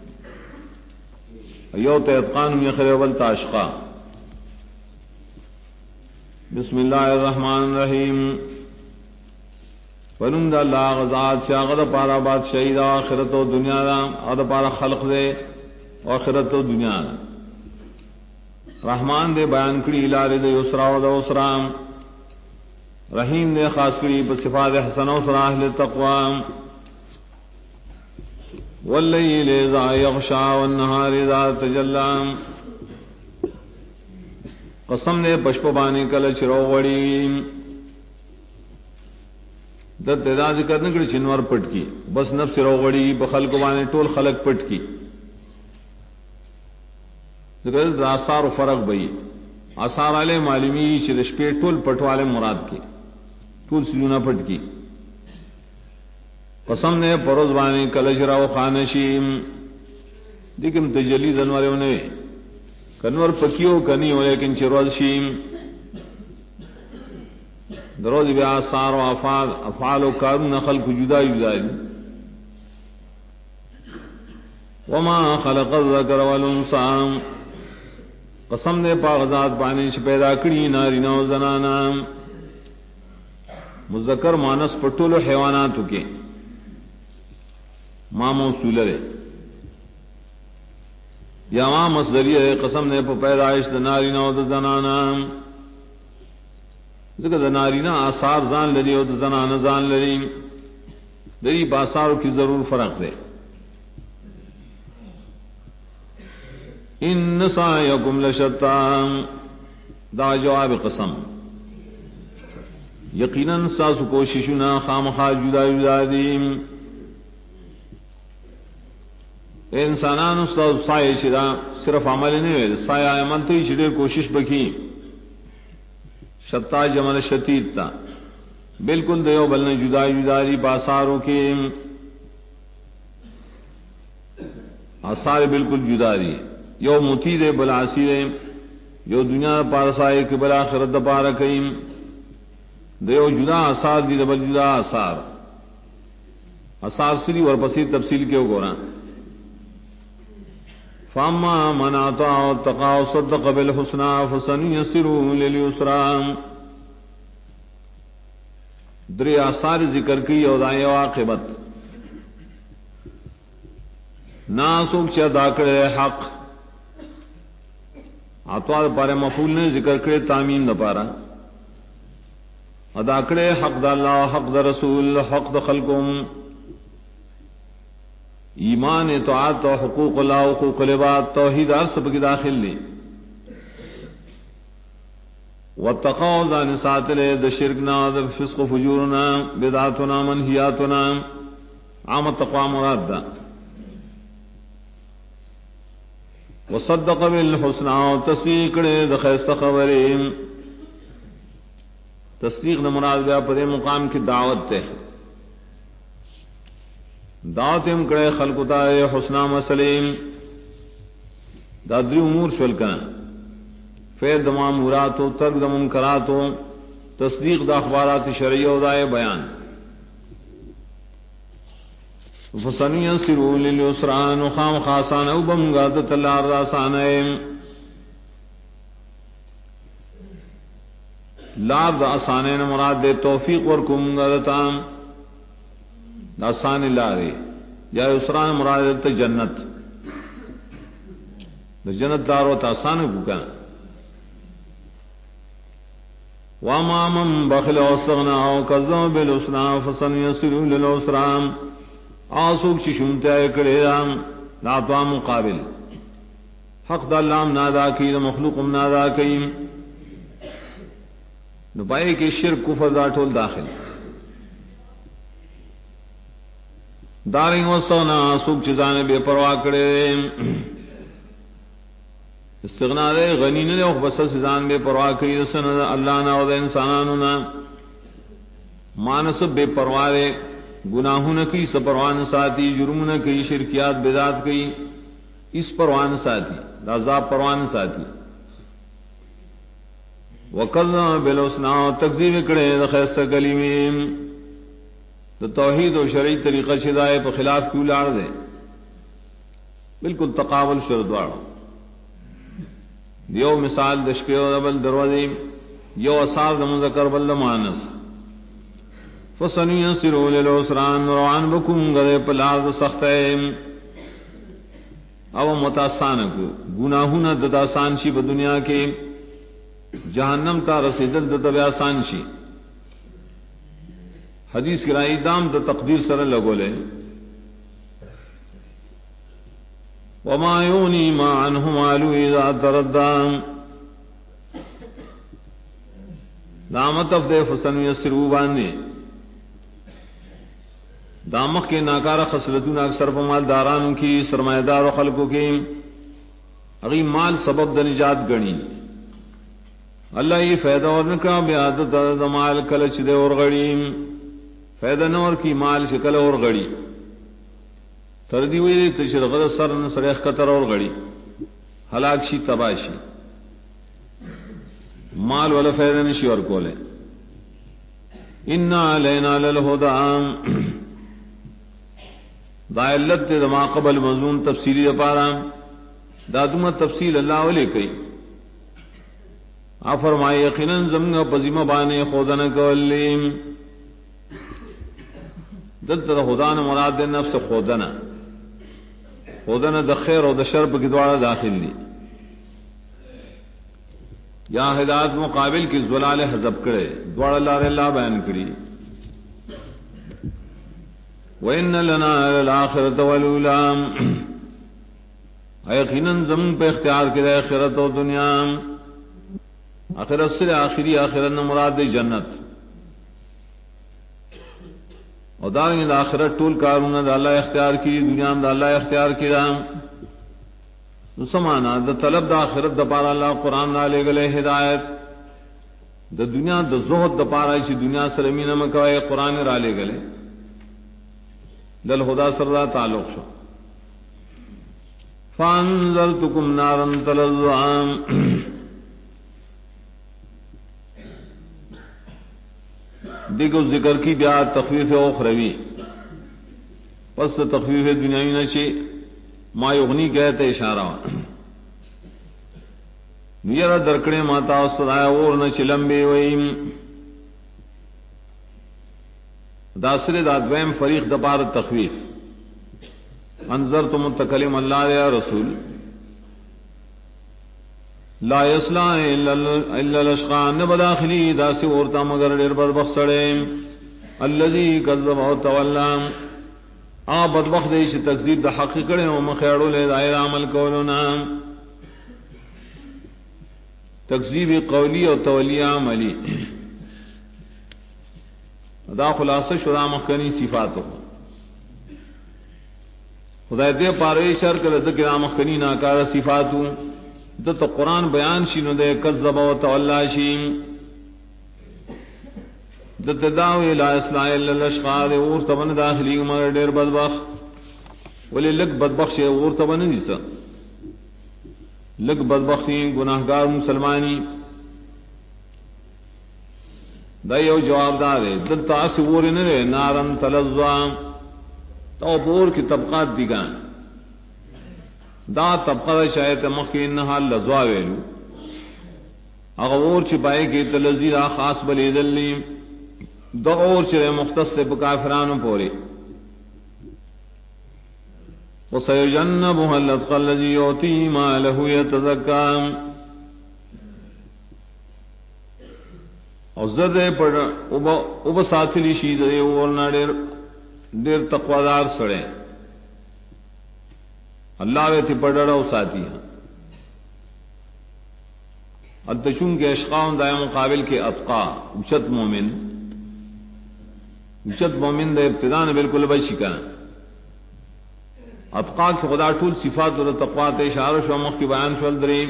یو تا اتقان میں خریبل تا اشقا بسم اللہ الرحمن الرحیم فرمد اللہ غزاد شاغد پارا باد شہید آخرت و دنیا دا غد پارا خلق دے آخرت و دنیا دا رحمان دے بیان کری الارے دے یسرا و دا اسرا رحیم دے خاص کری بصفات حسن و اسرا اہل تقوی واللیل اذا یغشا والنہار اذا تجلا قسم نے پشپ بانے کل چرو وڑی دت ادا ذکر نہ کر چنور پٹ کی بس نفس رو وڑی بخل کو بانے ٹول خلق پٹ کی ذکر آثار و فرق بئی آثار والے معلومی چرش پہ ٹول پٹ والے مراد کی ٹول سجونا پٹ کی قسم نے پروز بانے کل چراو خانشیم دیکھم تجلی زنورے انہیں کنور پکیو کنی ہو لیکن چروز شیم دروز بیا آثار و افعال و کارون نخل کو جدا جدا وما خلق الذکر والانثى قسم نے پاغذات پانی سے پیدا کری نارینا و زنانا مذکر مانس پٹول و حیوانات کے ماں موصول ہے یا ماں مصدری ہے قسم نے پا پیدائش دا نارینا و دا زنانا ذکر دا نارینا آثار زان لری و دا زنانا زان لری دری باثاروں کی ضرور فرق دے ان سعیکم لشتا دا جواب قسم یقیناً ساسو کوششنا خامخا جدا جدا دیم انسانان استاد سایه شدا صرف عمل نه وي سایه عمل ته چې کوشش وکړي شتا جمل شدید تا بالکل دیو بل نه جدا جدا دي باسارو کې آثار بالکل جدا دي یو متی دے بل عاصی دے یو دنیا پارسائے کہ بل آخرت دا پارا کئیم دیو جدا آثار دی بل جدا آثار آثار سری اور پسی تفصیل کیوں گورا فاما من اطاع واتقى وصدق بالحسنى فسنيسره لليسرى. درې آثار ذکر کی او دایو عاقبت ناسوک چا داکڑے حق اطوار پارے مفعول نے ذکر کرے تامین نہ پارا ادا کرے حق دا اللہ حق دا رسول حق دا خلقم ایمان اطاعت و حقوق اللہ حقوق العباد توحید سب کی داخل لی واتقوا ذان ساتلے دا شرکنا دا فسق و فجورنا بدعاتنا منہیاتنا عام تقوی مراد دا وصدق بالحسنى تصدیق نے دا خیست خبریں تصدیق نہ مراد بیا پدے مقام کی دعوت تے دعوت ہم کرے خلق تائے حسنہ مسلیم دادری امور شلکن فیر دمام مراتو ترک دم منکراتو تصدیق دا اخبارات شرعی و دائے بیان فسنیسروا لليسرى خام خاصان او بمغادت اللہ الراسان لاب دا آسانین مراد دے توفیق ورکم غادتان دا آسان لارے یا یسران مراد دے جنت دا جنت دارو تا آسان بکا وَمَا مَن بَخِلَ وَاسْتَغْنَىٰ وَكَذَّبَ بِالْحُسْنَىٰ فَسَنُيَسِّرُهُ لِلْعُسْرَىٰ. آسوک چی شمتے کرے رام ناتوا مقابل حق دا اللہ نادا کی دا مخلوق نادا کی نپائے کہ شرک کفر دا ٹول داخل دارنگ وستغنا آسوک چیزانے بے پرواہ کرے استغنا دے غنی نے بس سزان بے پرواہ کری سن اللہ نا و دا انسانانونا مانس بے پرواہ دے گناہوں نہ کی سپروان ساتھی جرم نہ کی شرکیات بدعات کی اس پروان ساتھی عذاب پروان ساتھی وکذب بالحسنى تکذیب کرے خیست کلمیں تو توحید و شرعی طریقہ شدائے پر خلاف کیوں لاڑ دے بالکل تقابل شردوار یو مثال دشکے و بل دروازے یو اصحاب مذکر بل مانس فسنیسروا للعسرى روان بکم گدے پلاد سختیں او متاسان کو گناہوں نہ دتا آسان شی دنیا کے جہنم تا رسیدل دتا آسان شی حدیث کی رائی دام دا تقدیر سر لگولے وما یونی ما عنہ مالو اذا تردى دامت افدے فسنیسروا باندے دامخ کے ناکارہ خصلتون اکثر مال داران کی سرمایہ دار و خلقوں کے اگی مال سبب د نجات گنی اللہ یہ فائدہ اور نکا بیادت مال کلچ دے اور غڑی فائدہ نور کی مال شکل اور غڑی تردی ہوئی تشرغد سر سریخ قطر اور غڑی ہلاک شی تباشی مال والا فائدہ نشی اور کولے انا علینا للہدى دا علت دما قبل مضمون تفصیلی پارا دادما تفصیل اللہ علیہ کئی آ فرمائے یقیناً زمگا پزیمہ بانے خودن کولیم دلتا دا خودان مراد دے نفس خودن دا خیر و دا شرب کی دوارا داخل لی یا ہدایت مقابل کی زلال حزب کرے دوارا اللہ بیان کری وَإِنَّ لَنَا لَلْآخِرَةَ وَالْأُولَىٰ یقیناً زمین پہ اختیار کی دے آخرت و دنیا آخرت سے آخری آخرت نہ مراد جنت اور دارنگ دا آخرت ٹول کارون دا اللہ اختیار کی دنیا دا اللہ اختیار کی رام سمانا دا طلب دا آخرت دا پارا اللہ قرآن دا لے گلے ہدایت دا دنیا دا زہد دا پارا چی دنیا سرمین مکوئے قرآن را لے گلے دل خدا سردا تعلق شو فانذرتکم نارا تلظا دیکھو ذکر کی بیا تخفیف اخروی پس تخفیف دنیاوی نہ چی ما یغنی کہتے اشارہ نیرہ درکڑے ماتا استدایا اور نہ چلمبے ویم داسر دا دویم فریق دپار تخویف انذر تو متکلم اللہ یا رسول لا یصلا الا الاشقى نبداخلی داسی اورتا مگر ډیر بدبخت سړی الذي كذب وتولى بدبخت دی چې تکذیب د حق کړي او مخېړو له دایره عمل کولونه تکذیب قولی او تولی عملی دا خلاصہ شورا مخکنی صفاتو خدای دې پاره شر کړه د کرام مخکنی ناکار صفاتو د ته قران بیان شینو د کذب او تولا شین د تداوی لا اصلاح الا الاشقاء اور تبن داخلي مگر ډیر بدبخت ولې لګ بدبخت شه اور تبن دي څه لګ بدبختی گناہگار مسلمانی دا یو جواب دار ہے دل تاس ور نه نارن تلظا تو پور کی طبقات دیگان دا طبقه شاید مخکې نه لزوا ویلو هغه ور چې پای کې تلذیرا خاص بلیدلی دا اور چې مختص په کافرانو پوري وسيجنبها الأتقى الذي يؤتي ماله يتزكى او زده پر او ساتلی شي د ورنا ډېر تقوادار سره الله وی ته پړړ او ساتي ادشون کے اشقاون دائم مقابل کے اتقا اچت مومن دا ابتداء بالکل بچی کا اتقا کی خدا ټول صفات اور تقوا ته اشاره شو مخ کی بیان شول درې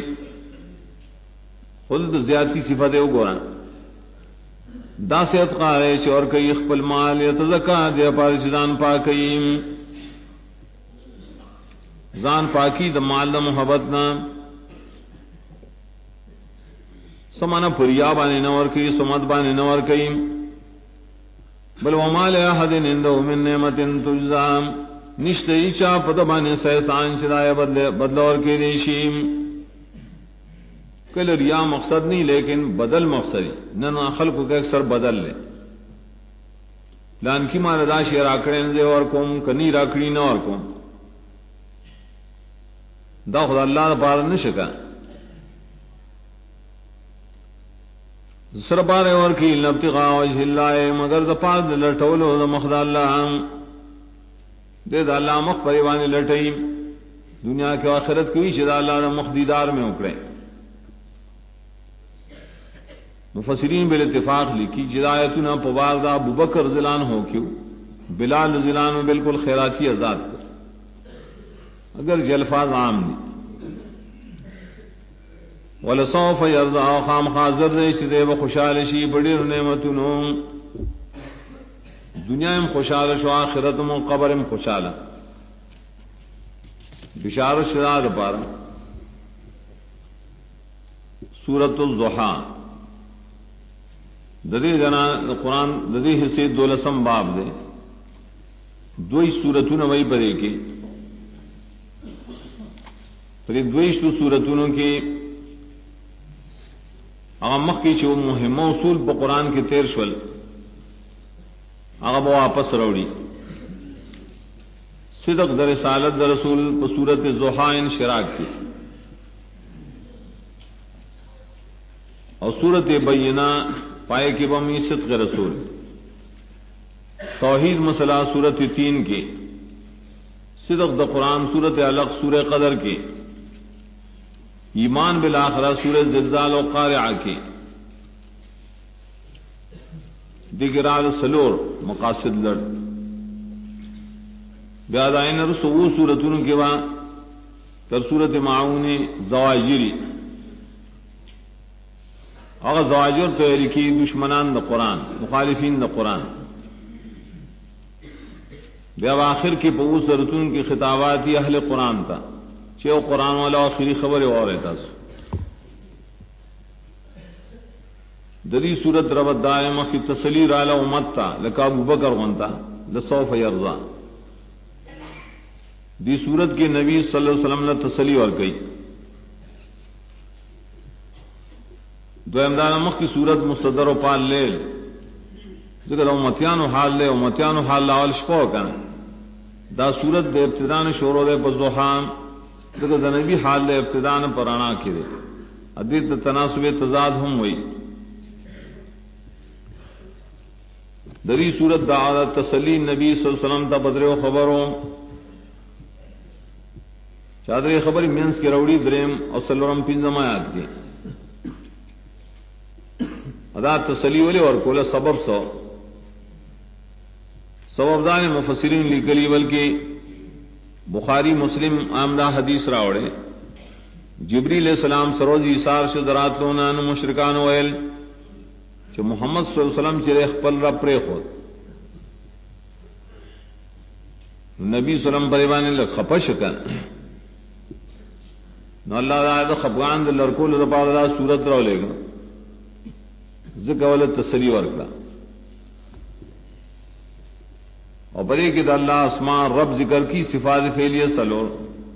خود زیاتی صفات او ګورا دا سے اتقا ہے چې اور کوي خپل مال یتزکا دی پاره ځان پاکیم ځان پاکی د مال د محبت نا سمانا پریا باندې نور کوي سمت باندې نور کوي بل ومال احد عنده من نعمت تجزا نشتے چا پدبانے سہسان شدائے بدلور کے ریشیم کل ریا مقصد نہیں لیکن بدل مقصد نہ خلق کا اکثر بدل لے لان کی مار داشی راکڑے نزے اور کوم کنی راکڑی نہ اور کوم دا خدا اللہ پار نہ شکا سر پارے اور کی لبتغاء وجہ اللہ مگر دا پار لٹولو دا مخدا اللہ دے دا اللہ مخ پریوانی لٹئی دنیا کے آخرت کوئی چدا اللہ دا مخ دیدار میں اکڑے مفسرین بالاتفاق لکھی جدایتنا پوار دا ابو بکر زلان ہو کیوں بلال زلان میں بالکل خیراتی آزاد کر اگر جلفاظ عام نہیں ولسوف یرضا خام حاضر دے چدے و خوشحال شی بڑی نعمتوں دنیا میں خوشحال شو آخرت میں قبر میں خوشحال بشارت شداد پارا سورۃ الضحیٰ ددی جنا قرآن ددی حصے دولسم باب دے دوئی سورتوں وہی پڑے کی پھر دوئی سورتوں کی مخ کی چھو مہم اصول پا قرآن کے تیر شول آغا واپس روڑی صدق در رسالت در رسول پا صورت ضحیٰ انشراک کی اور صورت بینہ پائے کی بمی صدق رسول توحید مسئلہ صورت 3 کی صدق دا قرآن صورت علق سورہ قدر کی ایمان بالآخرہ سورہ زلزال و قارعہ کی دیگرال سلور مقاصد لڑ بیاد آئین رسو سورتون کے وہاں تر سورت معاون زواجری اگر زواجر تو لکھی دشمنان دا قرآن مخالفین دا قرآن بیاد آخر کی پو سورتون کی خطاباتی اہل قرآن تا چھو قرآن والا آخری خبر اور رہتا سو دلی صورت ربط دائمہ کی تسلی رالا امت تا لکا ابو بکر غنتا لسوف یرضا دی صورت کے نبی صلی اللہ علیہ وسلم نے تسلی اور کئی دو امداد مخ کی صورت مستدر و پال لیل ذکر امتیان و حال لے امتیان و حال لاول شپو کن دا صورت دے ابتدان شورو دے بزدوحان ذکر دا نبی حال دے ابتدان پرانا کی دے حدیث تناسب تضاد ہم ہوئی دری صورت دا تسلی نبی صلی اللہ علیہ وسلم تا بدرے و خبروں چادر خبر مینس کی روڑی دریم اور سلورم پنجم آیات کی ادا تسلی والے اور کولا سبب سبب دان مفسرین لکلی بلکہ بخاری مسلم آمدہ حدیث راوڑے جبریل علیہ السلام سروز ایثار سے درات لونان مشرکان ویل کہ محمد صلی اللہ علیہ وسلم چرے خپل رب پرے خود نبی صلی اللہ علیہ وسلم پریبانے لگ خپش کن نو اللہ تعالی خفغان د لڑکول د پاره دا صورت راو لے گا ذکر ول تسلی ورکړه اور بڑے کہ اللہ اسماء رب ذکر کی صفات فعلیہ سلور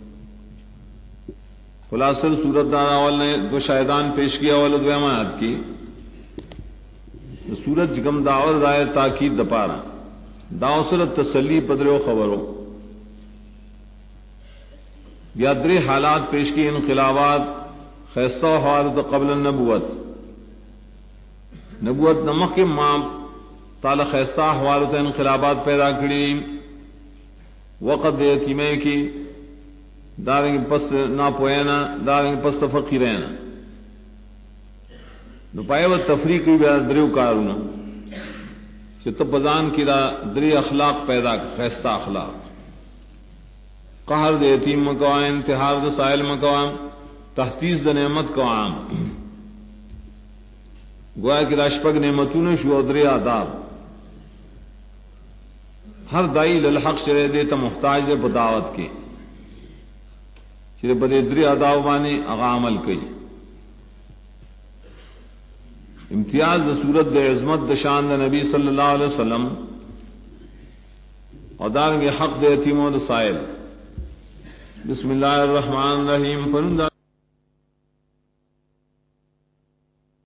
خلاصہ صورت دار اول نے دو شاہدان پیش کیا اول دو آیات کی صورت جگم داور دائے تاکید دپارا داوسرت تسلی پدرو خبروں یا درے حالات پیش کی انقلابات خیستہ و حوالت قبل النبوت نبوت نمک کے ماں تالا خیستہ حوالت انقلابات پیدا کری وقت یتیمے کی دارنگ پست ناپوینا دارنگ پست فقیرینا نپائے و تفریق بھی دریو کارونا کہ تو بزان کی دا دری اخلاق پیدا خیستہ اخلاق قہر د یتیم مکوام انتحار د سائل مکوام تحتیز د نعمت کوام گویا کہ راشپک نعمتون شو ادری آداب ہر دائی للحق شرع دے تا محتاج دے بداوت کے شرع بدے دری آداب بانے اغا عمل کئی امتیاز د صورت د عظمت د شان د نبی صلی اللہ علیہ وسلم اور دارنگ حق د یتیم و د سائل بسم اللہ الرحمن الرحیم